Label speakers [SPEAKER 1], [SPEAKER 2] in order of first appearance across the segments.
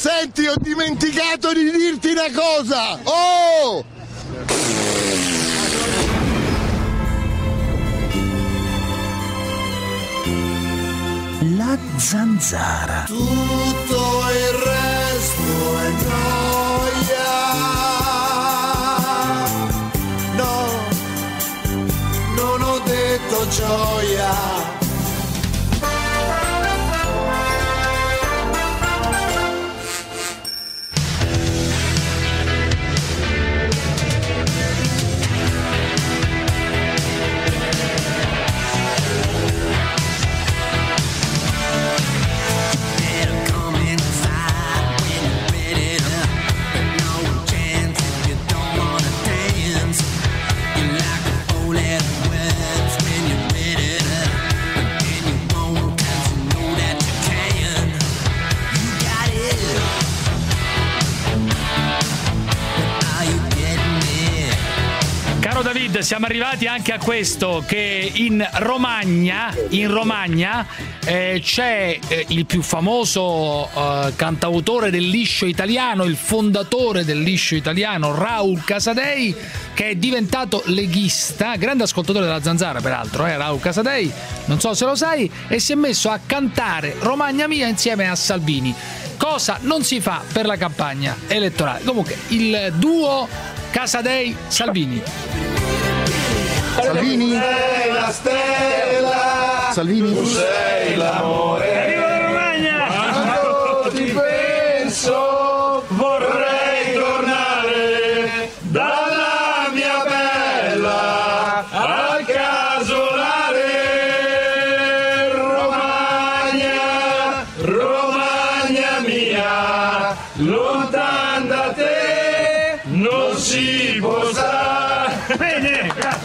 [SPEAKER 1] Senti, ho dimenticato di dirti una cosa! Oh!
[SPEAKER 2] La zanzara.
[SPEAKER 1] Tutto il resto è noia. No, non ho detto gioia.
[SPEAKER 3] David, siamo arrivati anche a questo, che in Romagna c'è il più famoso cantautore del liscio italiano, il fondatore del liscio italiano, Raul Casadei, che è diventato leghista, grande ascoltatore della zanzara peraltro, Raul Casadei, non so se lo sai, e si è messo a cantare Romagna Mia insieme a Salvini, cosa non si fa per la campagna elettorale. Comunque il duo Casadei-Salvini.
[SPEAKER 1] Salvini?
[SPEAKER 4] Tu sei la stella.
[SPEAKER 1] Salvini?
[SPEAKER 4] Tu sei l'amore.
[SPEAKER 3] Arriva la Romagna!
[SPEAKER 4] Quando ti penso vorrei tornare dalla mia bella al casolare. Romagna, Romagna mia, lontan da te non si può stare.
[SPEAKER 3] Bene, grazie.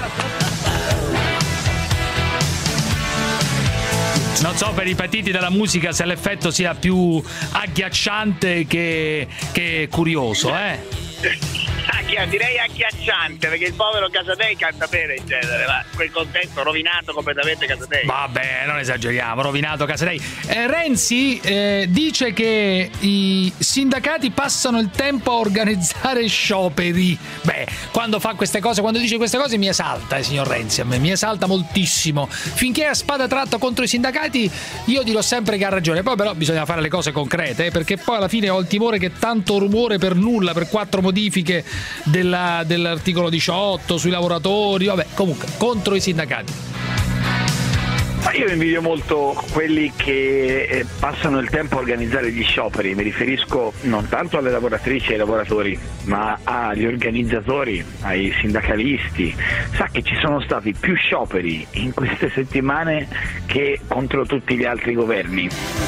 [SPEAKER 3] Non so per i patiti della musica se l'effetto sia più agghiacciante che curioso,
[SPEAKER 5] Direi agghiacciante, perché il povero Casadei canta bene in genere, ma quel contesto rovinato completamente Casadei.
[SPEAKER 3] Vabbè, non esageriamo, rovinato Casadei. Renzi dice che i sindacati passano il tempo a organizzare scioperi. Beh, quando fa queste cose, quando dice queste cose mi esalta, signor Renzi, a me mi esalta moltissimo. Finché è a spada tratta contro i sindacati io dirò sempre che ha ragione, poi però bisogna fare le cose concrete, perché poi alla fine ho il timore che tanto rumore per nulla, per 4 modifiche dell'articolo 18 sui lavoratori, vabbè, comunque contro i sindacati.
[SPEAKER 5] Ma io invidio molto quelli che passano il tempo a organizzare gli scioperi, mi riferisco non tanto alle lavoratrici e ai lavoratori, ma agli organizzatori, ai sindacalisti. Sa che ci sono stati più scioperi in queste settimane che contro tutti gli altri governi.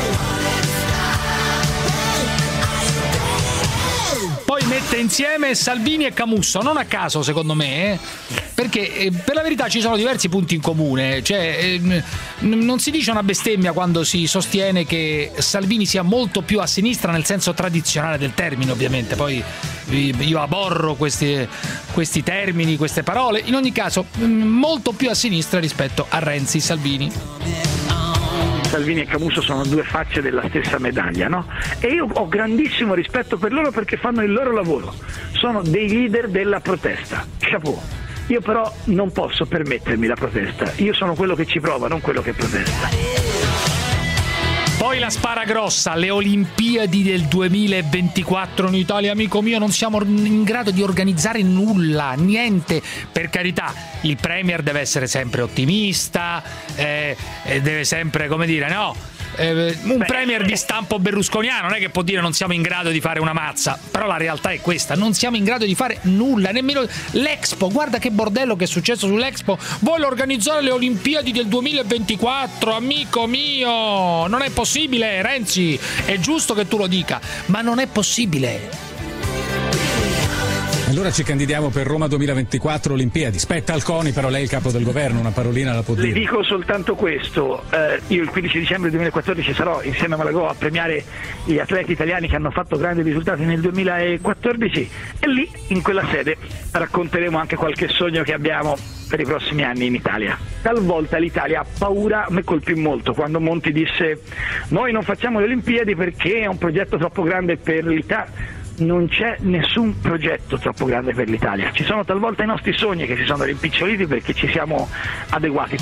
[SPEAKER 3] Poi mette insieme Salvini e Camusso, non a caso secondo me, perché per la verità ci sono diversi punti in comune, cioè non si dice una bestemmia quando si sostiene che Salvini sia molto più a sinistra nel senso tradizionale del termine, ovviamente, poi io aborro questi termini, queste parole, in ogni caso molto più a sinistra rispetto a Renzi Salvini.
[SPEAKER 5] Salvini e Camusso sono due facce della stessa medaglia, no? E io ho grandissimo rispetto per loro perché fanno il loro lavoro, sono dei leader della protesta, chapeau. Io però non posso permettermi la protesta, io sono quello che ci prova, non quello che protesta.
[SPEAKER 3] Poi la spara grossa, le Olimpiadi del 2024 in Italia, amico mio, non siamo in grado di organizzare nulla, niente. Per carità, il Premier deve essere sempre ottimista, deve sempre, come dire, no? Un Premier di stampo berlusconiano non è che può dire non siamo in grado di fare una mazza, però la realtà è questa, non siamo in grado di fare nulla, nemmeno l'Expo. Guarda che bordello che è successo sull'Expo. Vuole organizzare le Olimpiadi del 2024, amico mio, non è possibile. Renzi, è giusto che tu lo dica, ma non è possibile.
[SPEAKER 6] Allora ci candidiamo per Roma 2024 Olimpiadi. Spetta al CONI, però lei è il capo del governo, una parolina la può dire.
[SPEAKER 5] Le dico soltanto questo, io il 15 dicembre 2014 sarò insieme a Malagò a premiare gli atleti italiani che hanno fatto grandi risultati nel 2014 e lì, in quella sede, racconteremo anche qualche sogno che abbiamo per i prossimi anni in Italia. Talvolta l'Italia ha paura, me colpì molto quando Monti disse noi non facciamo le Olimpiadi perché è un progetto troppo grande per l'Italia. Non c'è nessun progetto troppo grande per l'Italia, ci sono talvolta i nostri sogni che si sono rimpiccioliti perché ci siamo adeguati.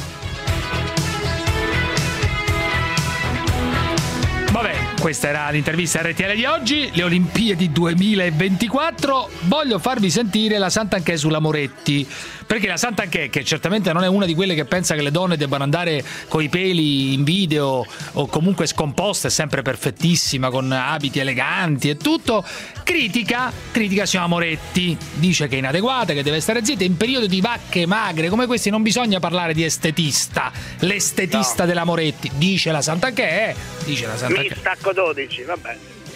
[SPEAKER 3] Vabbè, questa era l'intervista RTL di oggi, le Olimpiadi 2024. Voglio farvi sentire la Santanchè sulla Moretti, perché la Santanchè, che certamente non è una di quelle che pensa che le donne debbano andare coi peli in video o comunque scomposte, sempre perfettissima, con abiti eleganti e tutto, critica signora Moretti, dice che è inadeguata, che deve stare zitta. In periodo di vacche magre come questi non bisogna parlare di estetista, l'estetista della Moretti, dice la Santanchè,
[SPEAKER 7] Mi stacco 12, vabbè.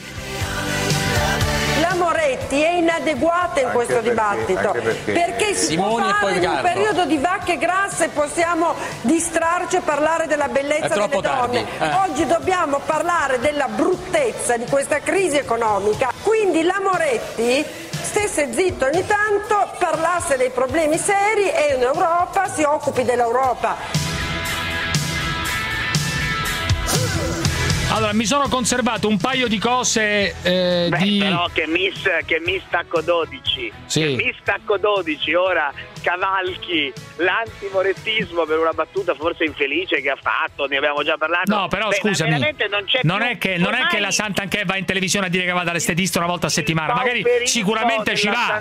[SPEAKER 8] La Moretti è inadeguata in questo dibattito perché si può fare in un periodo di vacche grasse, possiamo distrarci e parlare della bellezza delle donne. Oggi dobbiamo parlare della bruttezza di questa crisi economica, quindi la Moretti stesse zitto ogni tanto, parlasse dei problemi seri e in Europa si occupi dell'Europa.
[SPEAKER 3] Allora, mi sono conservato un paio di cose
[SPEAKER 7] però che mi stacco 12.
[SPEAKER 3] Sì.
[SPEAKER 7] Che mi stacco 12 ora cavalchi l'antimorettismo per una battuta forse infelice che ha fatto, ne abbiamo già parlato.
[SPEAKER 3] No, però scusami, non è che la Santanchè va in televisione a dire che va dall'estetista una volta a settimana, magari sicuramente ci va,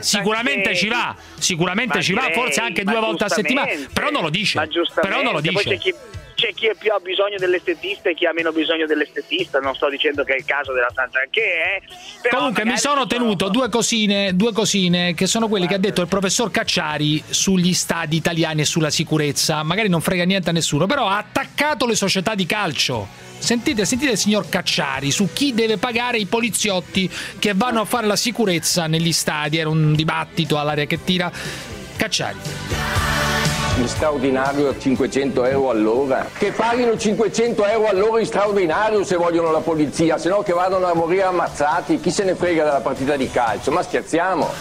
[SPEAKER 3] forse anche 2 volte a settimana, però non lo dice.
[SPEAKER 7] Poi c'è chi più ha bisogno dell'estetista e chi ha meno bisogno dell'estetista, non sto dicendo che è il caso della Santanchè, però
[SPEAKER 3] comunque mi sono tenuto due cosine che sono quelle che ha detto il professor Cacciari sugli stadi italiani e sulla sicurezza. Magari non frega niente a nessuno, però ha attaccato le società di calcio. Sentite il signor Cacciari su chi deve pagare i poliziotti che vanno a fare la sicurezza negli stadi. Era un dibattito all'aria che tira. Cacciari.
[SPEAKER 9] In straordinario 500 euro all'ora, che paghino 500 euro all'ora in straordinario se vogliono la polizia, se no che vadano a morire ammazzati, chi se ne frega della partita di calcio, ma scherziamo.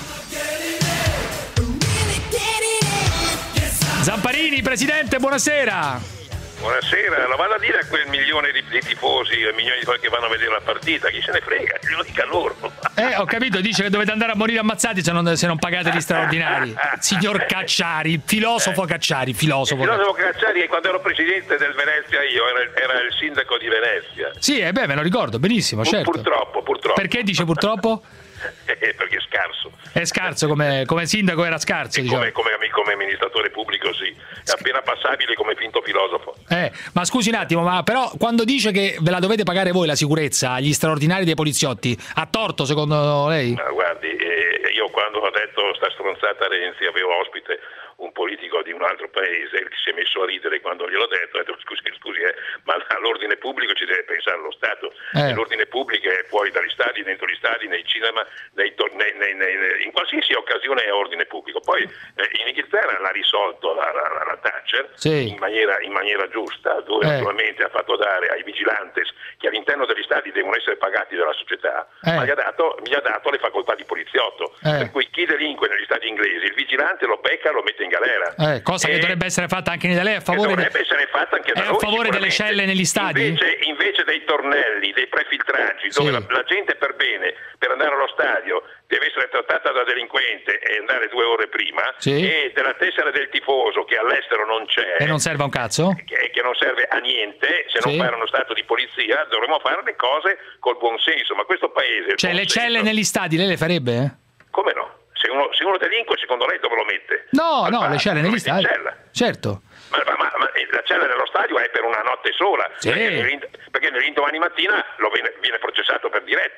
[SPEAKER 3] Zamparini, presidente, buonasera.
[SPEAKER 10] Buonasera, lo vado a dire a quel milione di tifosi, milioni di quelli che vanno a vedere la partita, chi se ne frega, che lo dica loro.
[SPEAKER 3] Ho capito, dice che dovete andare a morire ammazzati se non pagate gli straordinari. Signor Cacciari, filosofo Cacciari. Filosofo
[SPEAKER 10] Cacciari, quando ero presidente del Venezia io, era il sindaco di Venezia.
[SPEAKER 3] Sì, me lo ricordo, benissimo, certo.
[SPEAKER 10] Purtroppo.
[SPEAKER 3] Perché dice purtroppo?
[SPEAKER 10] Perché è scarso.
[SPEAKER 3] È scarso come sindaco, era scarso, diciamo.
[SPEAKER 10] Come amministratore pubblico sì, è appena passabile come finto filosofo.
[SPEAKER 3] Ma scusi un attimo, ma però quando dice che ve la dovete pagare voi la sicurezza agli straordinari dei poliziotti, ha torto secondo lei?
[SPEAKER 10] Guardi, io quando ho detto sta stronzata Renzi avevo ospite un politico di un altro paese che si è messo a ridere quando gliel'ho detto, ho detto scusi, ma all'ordine pubblico ci deve pensare lo Stato. L'ordine pubblico è fuori dagli stadi, dentro gli stadi, nei cinema, in qualsiasi occasione è ordine pubblico. Poi in Inghilterra l'ha risolto la Thatcher in maniera giusta, dove naturalmente ha fatto dare ai vigilantes che all'interno degli stadi devono essere pagati dalla società, ma gli ha dato le facoltà di poliziotto, per cui chi delinque negli stadi inglesi, il vigilante lo becca e lo mette in galera.
[SPEAKER 3] Cosa che dovrebbe essere fatta anche in Italia, dovrebbe
[SPEAKER 10] essere fatta anche da noi,
[SPEAKER 3] a favore delle celle negli stadi?
[SPEAKER 10] Invece dei tornelli, dei prefiltraggi, dove la gente per bene, per andare allo stadio, deve essere trattata da delinquente e andare 2 ore prima, e della tessera del tifoso che all'estero non c'è
[SPEAKER 3] e non serve a un cazzo,
[SPEAKER 10] che non serve a niente se non fare uno stato di polizia, dovremmo fare le cose col buon senso. Ma questo paese,
[SPEAKER 3] le celle negli stadi lei le farebbe?
[SPEAKER 10] Come no? Se uno delinque, secondo lei dove lo mette?
[SPEAKER 3] No, le celle negli stadi. Certo.
[SPEAKER 10] Ma la cella nello stadio è per una notte sola, perché nell'indomani mattina viene processato per diretta.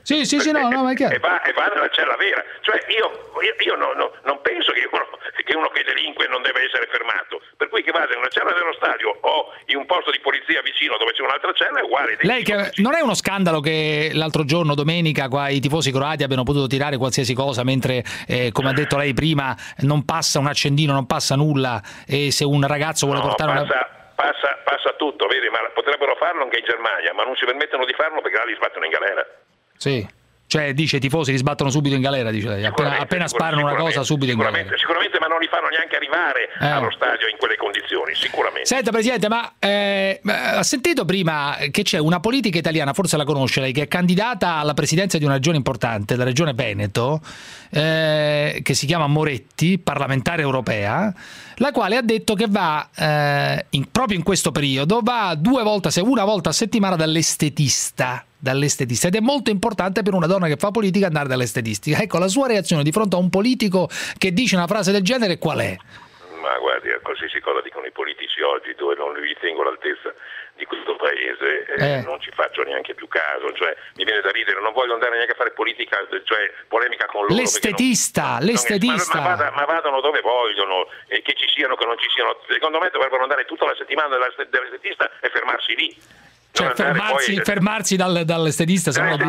[SPEAKER 3] Sì, no, ma è chiaro.
[SPEAKER 10] E va nella cella vera. Cioè io non penso che uno che delinque non deve essere fermato, per cui che vada in una cella dello stadio o in un posto di polizia vicino dove c'è un'altra cella è uguale.
[SPEAKER 3] Lei non è uno scandalo che l'altro giorno, domenica, qua i tifosi croati abbiano potuto tirare qualsiasi cosa mentre, come ha detto lei prima, non passa un accendino, non passa nulla, e se un ragazzo vuole portare
[SPEAKER 10] passa tutto, vedi, ma potrebbero farlo anche in Germania, ma non si permettono di farlo perché là li sbattono in galera.
[SPEAKER 3] Sì. Cioè, dice, i tifosi li sbattono subito in galera, dice lei. Appena sparano una cosa, subito in galera.
[SPEAKER 10] Sicuramente, ma non li fanno neanche arrivare allo stadio in quelle condizioni, sicuramente.
[SPEAKER 3] Senta, Presidente, ma ha sentito prima che c'è una politica italiana, forse la conosce lei, che è candidata alla presidenza di una regione importante, la regione Veneto, che si chiama Moretti, parlamentare europea, la quale ha detto che va, proprio in questo periodo, va una volta a settimana dall'estetista, ed è molto importante per una donna che fa politica andare dall'estetistica. Ecco, la sua reazione di fronte a un politico che dice una frase del genere qual è?
[SPEAKER 10] Ma guardi, qualsiasi cosa dicono i politici oggi, dove non li ritengo all'altezza di questo paese, non ci faccio neanche più caso, cioè mi viene da ridere, non voglio andare neanche a fare politica, cioè polemica con loro.
[SPEAKER 3] L'estetista.
[SPEAKER 10] Ma vadano dove vogliono, che ci siano, che non ci siano. Secondo me dovrebbero andare tutta la settimana dall'estetista e fermarsi lì.
[SPEAKER 3] Cioè fermarsi dall'estetista.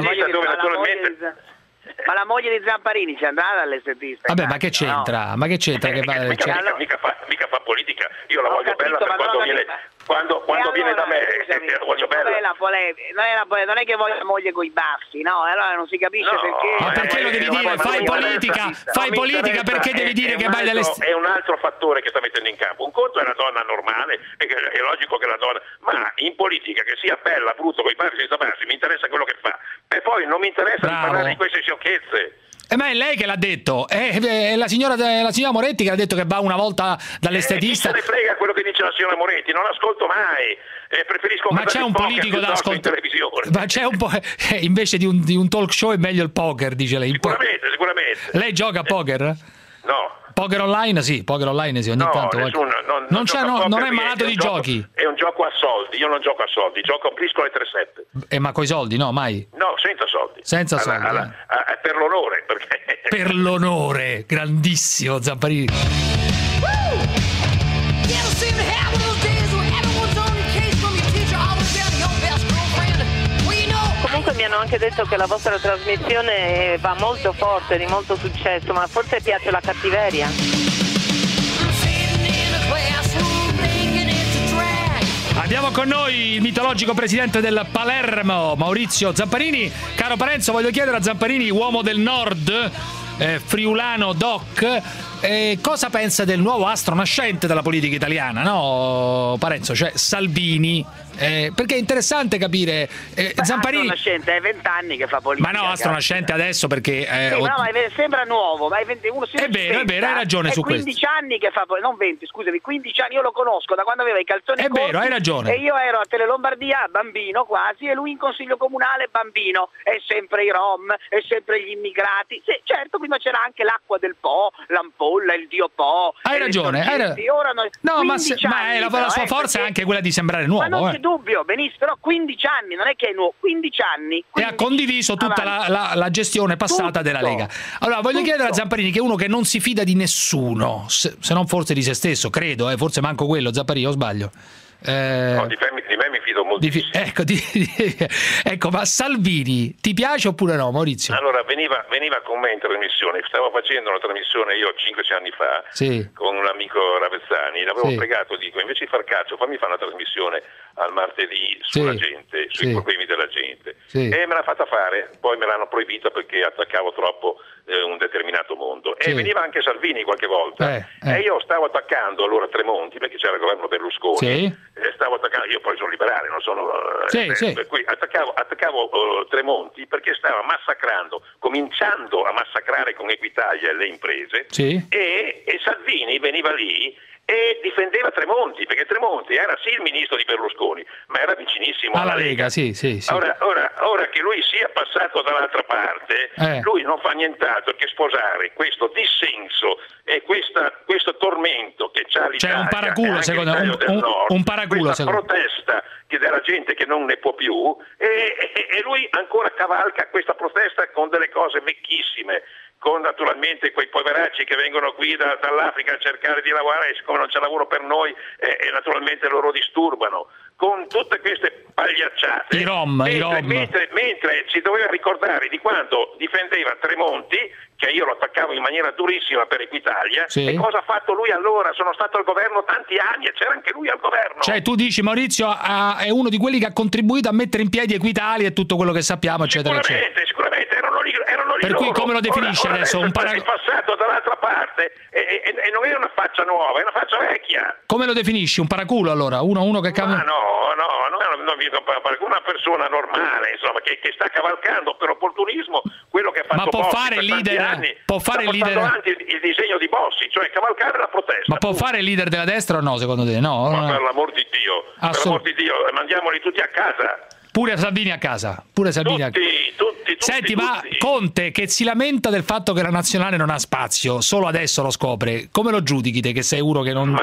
[SPEAKER 7] Ma la moglie di Zamparini ci andrà dall'estetista?
[SPEAKER 3] Vabbè, ma che c'entra?
[SPEAKER 10] No.
[SPEAKER 3] Ma che c'entra?
[SPEAKER 10] Mica fa politica. Io la voglio bella per quando viene... Quando viene da me, voglio bella.
[SPEAKER 7] Non è che voglio la moglie con i baffi, no? Allora non si capisce perché.
[SPEAKER 3] Ma perché lo devi dire? Fai politica perché devi dire che vai
[SPEAKER 10] È un altro fattore che sta mettendo in campo. Un conto è la donna normale, è logico che la donna. Ma in politica, che sia bella, brutto, con i baffi senza baffi, mi interessa quello che fa. E poi non mi interessa di parlare di queste sciocchezze.
[SPEAKER 3] Ma è lei che l'ha detto, è la signora Moretti che ha detto che va una volta dall'estetista.
[SPEAKER 10] Chi se ne frega quello che dice la signora Moretti, non ascolto mai, preferisco
[SPEAKER 3] ma c'è un politico da ascoltare in televisione. Ma c'è un po', invece di un talk show è meglio il poker, dice lei.
[SPEAKER 10] Sicuramente.
[SPEAKER 3] Lei gioca a poker?
[SPEAKER 10] No.
[SPEAKER 3] Poker online sì, ogni tanto. Non è malato di giochi.
[SPEAKER 10] È un gioco a soldi, io non gioco a soldi, gioco a briscola e 3-7.
[SPEAKER 3] Ma coi soldi no, mai?
[SPEAKER 10] No, senza soldi.
[SPEAKER 3] Senza soldi.
[SPEAKER 10] Per l'onore, perché...
[SPEAKER 3] Per l'onore, grandissimo Zamparini.
[SPEAKER 11] Comunque mi hanno anche detto che la vostra trasmissione va molto forte, di molto successo, ma forse piace la cattiveria.
[SPEAKER 3] Abbiamo con noi il mitologico presidente del Palermo, Maurizio Zamparini. Caro Parenzo, voglio chiedere a Zamparini, uomo del nord, friulano doc, cosa pensa del nuovo astro nascente della politica italiana, no Parenzo? Cioè Salvini. Perché è interessante capire Zamparini.
[SPEAKER 7] Astro nascente, è 20 anni che fa politica.
[SPEAKER 3] Ma no, astro nascente adesso perché
[SPEAKER 7] ma sembra nuovo, ma è 21.
[SPEAKER 3] È vero, hai ragione su questo.
[SPEAKER 7] 15 anni che fa, non 20, scusami, 15 anni, io lo conosco da quando aveva i calzoni corti.
[SPEAKER 3] È vero, hai ragione.
[SPEAKER 7] E io ero a Tele Lombardia, bambino quasi, e lui in consiglio comunale, bambino. È sempre i rom, è sempre gli immigrati. Sì, certo, prima c'era anche l'acqua del Po, l'ampolla, il dio Po.
[SPEAKER 3] Hai ragione.
[SPEAKER 7] Ora
[SPEAKER 3] no, ma la sua forza è anche quella di sembrare nuovo.
[SPEAKER 7] Ma non c'è dubbio, benissimo, però 15 anni, non è che è nuovo, 15 anni.
[SPEAKER 3] E ha condiviso tutta la gestione passata della Lega. Allora, voglio chiedere a Zamparini, che è uno che non si fida di nessuno, se non forse di se stesso, credo, forse manco quello, Zamparini, o sbaglio?
[SPEAKER 10] No, di me mi fido molto.
[SPEAKER 3] Ecco, ma Salvini ti piace oppure no, Maurizio?
[SPEAKER 10] Allora, veniva con me in trasmissione, stavo facendo una trasmissione io 5-6 anni fa con un amico Ravezzani, l'avevo pregato, dico, invece di far calcio fammi fare una trasmissione al martedì sulla gente, sui problemi della gente, e me l'ha fatta fare, poi me l'hanno proibita perché attaccavo troppo un determinato mondo, e veniva anche Salvini qualche volta, e io stavo attaccando allora Tremonti, perché c'era il governo Berlusconi, stavo attaccando, io poi sono liberale, non sono per cui attaccavo Tremonti perché stava cominciando a massacrare con Equitalia le imprese, e Salvini veniva lì e difendeva Tremonti, perché Tremonti era sì il ministro di Berlusconi, ma era vicinissimo alla Lega.
[SPEAKER 3] Sì.
[SPEAKER 10] Ora che lui sia passato dall'altra parte, lui non fa nient'altro che sposare questo dissenso e questo tormento che c'ha l'Italia,
[SPEAKER 3] cioè un paraculo, secondo me, un paraculo,
[SPEAKER 10] questa protesta della gente che non ne può più, e lui ancora cavalca questa protesta con delle cose vecchissime, con naturalmente quei poveracci che vengono qui dall'Africa a cercare di lavorare, e siccome non c'è lavoro per noi naturalmente loro disturbano, con tutte queste pagliacciate,
[SPEAKER 3] i rom.
[SPEAKER 10] Mentre si doveva ricordare di quando difendeva Tremonti, che io lo attaccavo in maniera durissima per Equitalia, e cosa ha fatto lui allora? Sono stato al governo tanti anni e c'era anche lui al governo.
[SPEAKER 3] Cioè tu dici Maurizio è uno di quelli che ha contribuito a mettere in piedi Equitalia e tutto quello che sappiamo, eccetera, eccetera.
[SPEAKER 10] Sicuramente erano lì
[SPEAKER 3] per
[SPEAKER 10] loro.
[SPEAKER 3] Cui come lo definisce
[SPEAKER 10] ora
[SPEAKER 3] adesso?
[SPEAKER 10] È passato dall'altra parte e non è una faccia nuova, è una faccia vecchia.
[SPEAKER 3] Come lo definisci? Un paraculo allora? Uno che cambia?
[SPEAKER 10] Una persona normale, insomma, che sta cavalcando per opportunismo quello che ha fatto.
[SPEAKER 3] Ma può
[SPEAKER 10] Bossi
[SPEAKER 3] fare il leader?
[SPEAKER 10] Anni,
[SPEAKER 3] può fare il leader
[SPEAKER 10] avanti il disegno di Bossi, cioè cavalcare la protesta.
[SPEAKER 3] Ma può fare il leader della destra o no, secondo te? No.
[SPEAKER 10] Ma per l'amor di Dio, mandiamoli tutti a casa.
[SPEAKER 3] Pure Salvini a casa.
[SPEAKER 10] Tutti.
[SPEAKER 3] Senti, ma Conte che si lamenta del fatto che la nazionale non ha spazio, solo adesso lo scopre. Come lo giudichi te, che sei uno che non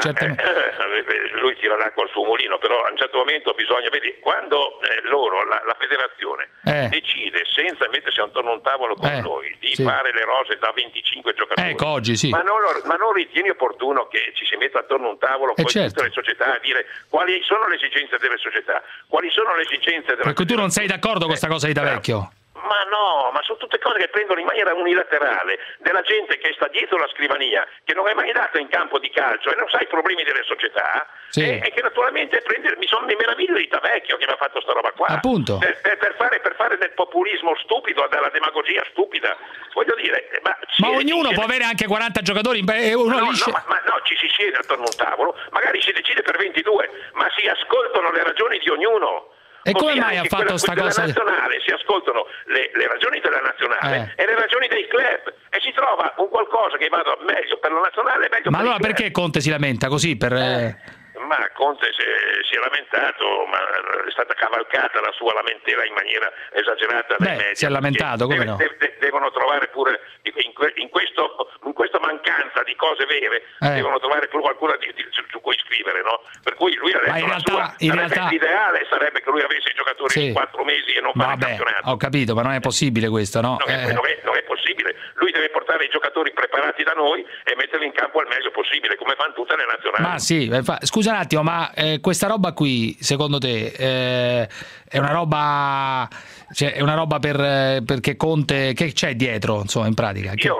[SPEAKER 10] lui tira l'acqua al suo mulino, però a un certo momento bisogna, vedi, quando la federazione decide, senza mettersi attorno a un tavolo con noi, di fare le rose da 25 giocatori,
[SPEAKER 3] ecco, oggi sì.
[SPEAKER 10] ma non ritieni opportuno che ci si metta attorno a un tavolo con tutte le società a dire quali sono le esigenze delle società, quali sono le esigenze della
[SPEAKER 3] Perché tu non sei d'accordo con questa cosa di D'Avecchio?
[SPEAKER 10] Ma no, ma sono tutte cose che prendono in maniera unilaterale, della gente che sta dietro la scrivania, che non è mai andata in campo di calcio e non sa i problemi delle società, e che naturalmente mi meraviglio di D'Avecchio che mi ha fatto sta roba qua.
[SPEAKER 3] Appunto.
[SPEAKER 10] Per fare del populismo stupido, della demagogia stupida. Voglio dire,
[SPEAKER 3] ma ognuno può avere anche 40 giocatori
[SPEAKER 10] ci si siede attorno a un tavolo, magari si decide per 22, ma si ascoltano le ragioni di ognuno.
[SPEAKER 3] E come mai ha fatto sta cosa?
[SPEAKER 10] Nazionale si ascoltano le ragioni della nazionale e le ragioni dei club e si trova un qualcosa che vada meglio per la nazionale e meglio
[SPEAKER 3] ma
[SPEAKER 10] per
[SPEAKER 3] allora
[SPEAKER 10] il club.
[SPEAKER 3] Perché Conte si lamenta così?
[SPEAKER 10] Ma Conte si è lamentato, ma è stata cavalcata la sua lamentela in maniera esagerata dai media.
[SPEAKER 3] Si è lamentato, come no?
[SPEAKER 10] Devono trovare pure in questa mancanza di cose vere, devono trovare pure qualcuno su cui scrivere, no? Per cui lui ha detto l'ideale sarebbe che lui avesse i giocatori in 4 mesi e non fare il campionato.
[SPEAKER 3] Ho capito, ma non è possibile questo, no?
[SPEAKER 10] Non è possibile. Lui deve portare i giocatori preparati da noi e metterli in campo al meglio possibile, come fanno tutte le nazionali.
[SPEAKER 3] Ma sì, scusa un attimo, ma questa roba qui, secondo te, è una roba, cioè, è una roba perché Conte, che c'è dietro, insomma, in pratica?
[SPEAKER 10] Io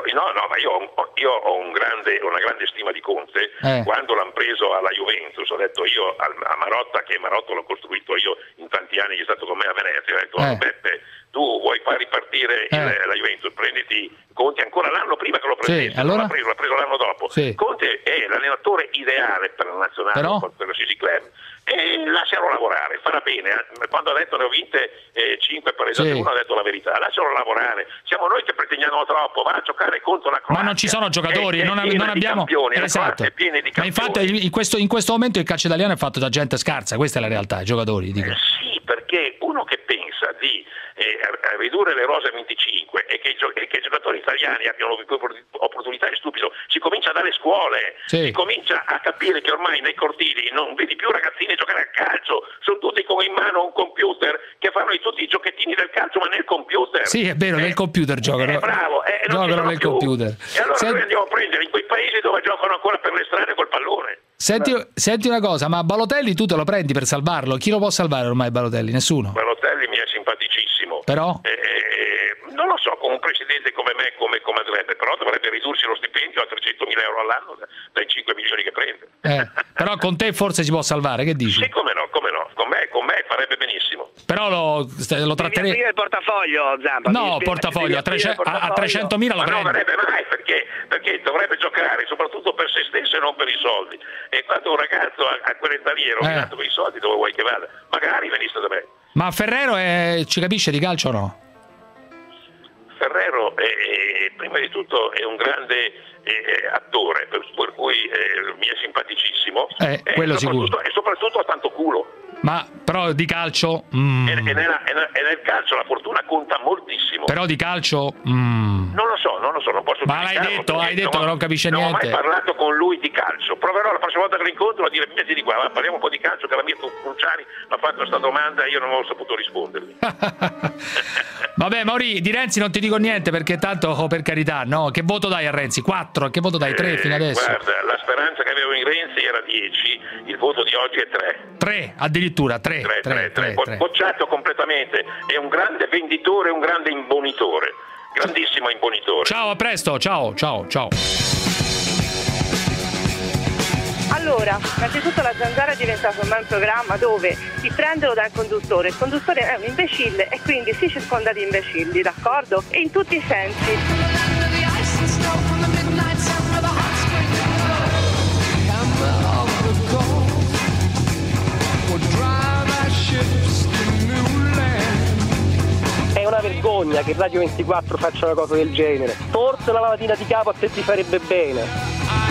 [SPEAKER 10] ho una grande stima di Conte. Quando l'hanno preso alla Juventus, ho detto io a Marotta, che Marotta l'ho costruito io in tanti anni, che è stato con me a Venezia, ho detto Beppe, tu vuoi far ripartire la Juventus, prenditi Conte ancora l'anno prima che lo prendesse,
[SPEAKER 3] allora?
[SPEAKER 10] l'ha preso l'anno dopo. Conte è l'allenatore ideale per la nazionale, per la Sisi Club, e lascialo lavorare, farà bene. Quando ha detto ne ho vinte 5 per esempio, uno ha detto la verità, lascialo lavorare. Siamo noi che pretendiamo troppo, va a giocare contro la Croazia.
[SPEAKER 3] Ma non ci sono giocatori, non abbiamo
[SPEAKER 10] campioni,
[SPEAKER 3] esatto. Ma infatti in questo momento il calcio italiano è fatto da gente scarsa, questa è la realtà, i giocatori, dico.
[SPEAKER 10] Sì, perché uno che pensa di ridurre le rose a 25 e che i giocatori italiani abbiano opportunità è stupido. Si comincia dalle scuole, si comincia a capire che ormai nei cortili non vedi più ragazzini giocare a calcio, sono tutti con in mano un computer che fanno tutti i giochettini del calcio, ma nel computer.
[SPEAKER 3] Sì, è vero, nel computer giocano.
[SPEAKER 10] Bravo,
[SPEAKER 3] giocano nel computer.
[SPEAKER 10] E allora noi andiamo a prendere in quei paesi dove giocano ancora per le strade col pallone.
[SPEAKER 3] Senti una cosa, ma Balotelli tu te lo prendi per salvarlo? Chi lo può salvare ormai Balotelli? Nessuno.
[SPEAKER 10] Balotelli mi è simpaticissimo.
[SPEAKER 3] Però?
[SPEAKER 10] Non lo so, con un presidente come me, come dovrebbe, però dovrebbe ridursi lo stipendio a 300.000 euro all'anno dai 5 milioni che prende.
[SPEAKER 3] Però con te forse si può salvare, che dici?
[SPEAKER 10] Sì, come no, con me farebbe benissimo.
[SPEAKER 3] Però lo tratterei.
[SPEAKER 7] Il portafoglio, Zampa.
[SPEAKER 3] No, portafoglio a 300.000 lo prende.
[SPEAKER 10] Non verrebbe mai, perché dovrebbe giocare soprattutto per se stesso e non per i soldi. E quando un ragazzo a quell'età lì è rovinato per i soldi, dove vuoi che vada? Magari venisse da me.
[SPEAKER 3] Ma Ferrero ci capisce di calcio o no?
[SPEAKER 10] Ferrero prima di tutto è un grande attore, per cui mi è simpaticissimo,
[SPEAKER 3] quello sicuro.
[SPEAKER 10] E soprattutto ha tanto culo.
[SPEAKER 3] Ma però di calcio
[SPEAKER 10] e nel calcio la fortuna conta moltissimo.
[SPEAKER 3] Però di calcio
[SPEAKER 10] non lo so, non posso.
[SPEAKER 3] Ma hai detto che non capisce niente.
[SPEAKER 10] Non ho mai parlato con lui di calcio. Proverò la prossima volta che lo incontro a dire: metti di qua, parliamo un po' di calcio, che la mia Cruciani mi ha fatto questa domanda e io non ho saputo rispondergli.
[SPEAKER 3] Vabbè, Mauri, di Renzi non ti dico niente, perché tanto, per carità, no? Che voto dai a Renzi? 4? Che voto dai? 3 fino adesso?
[SPEAKER 10] Guarda, la speranza che avevo in Renzi era 10, il voto di oggi è 3.
[SPEAKER 3] 3, addirittura 3.
[SPEAKER 10] Bocciato completamente, è un grande venditore, un grande imbonitore, grandissimo imbonitore.
[SPEAKER 3] Ciao, a presto, ciao.
[SPEAKER 11] Allora, innanzitutto la Zanzara è diventato un bel programma dove si prendono dal conduttore, il conduttore è un imbecille e quindi si circonda di imbecilli, d'accordo? E in tutti i sensi.
[SPEAKER 12] È una vergogna che Radio 24 faccia una cosa del genere. Forse la lavatina di capo a te ti farebbe bene.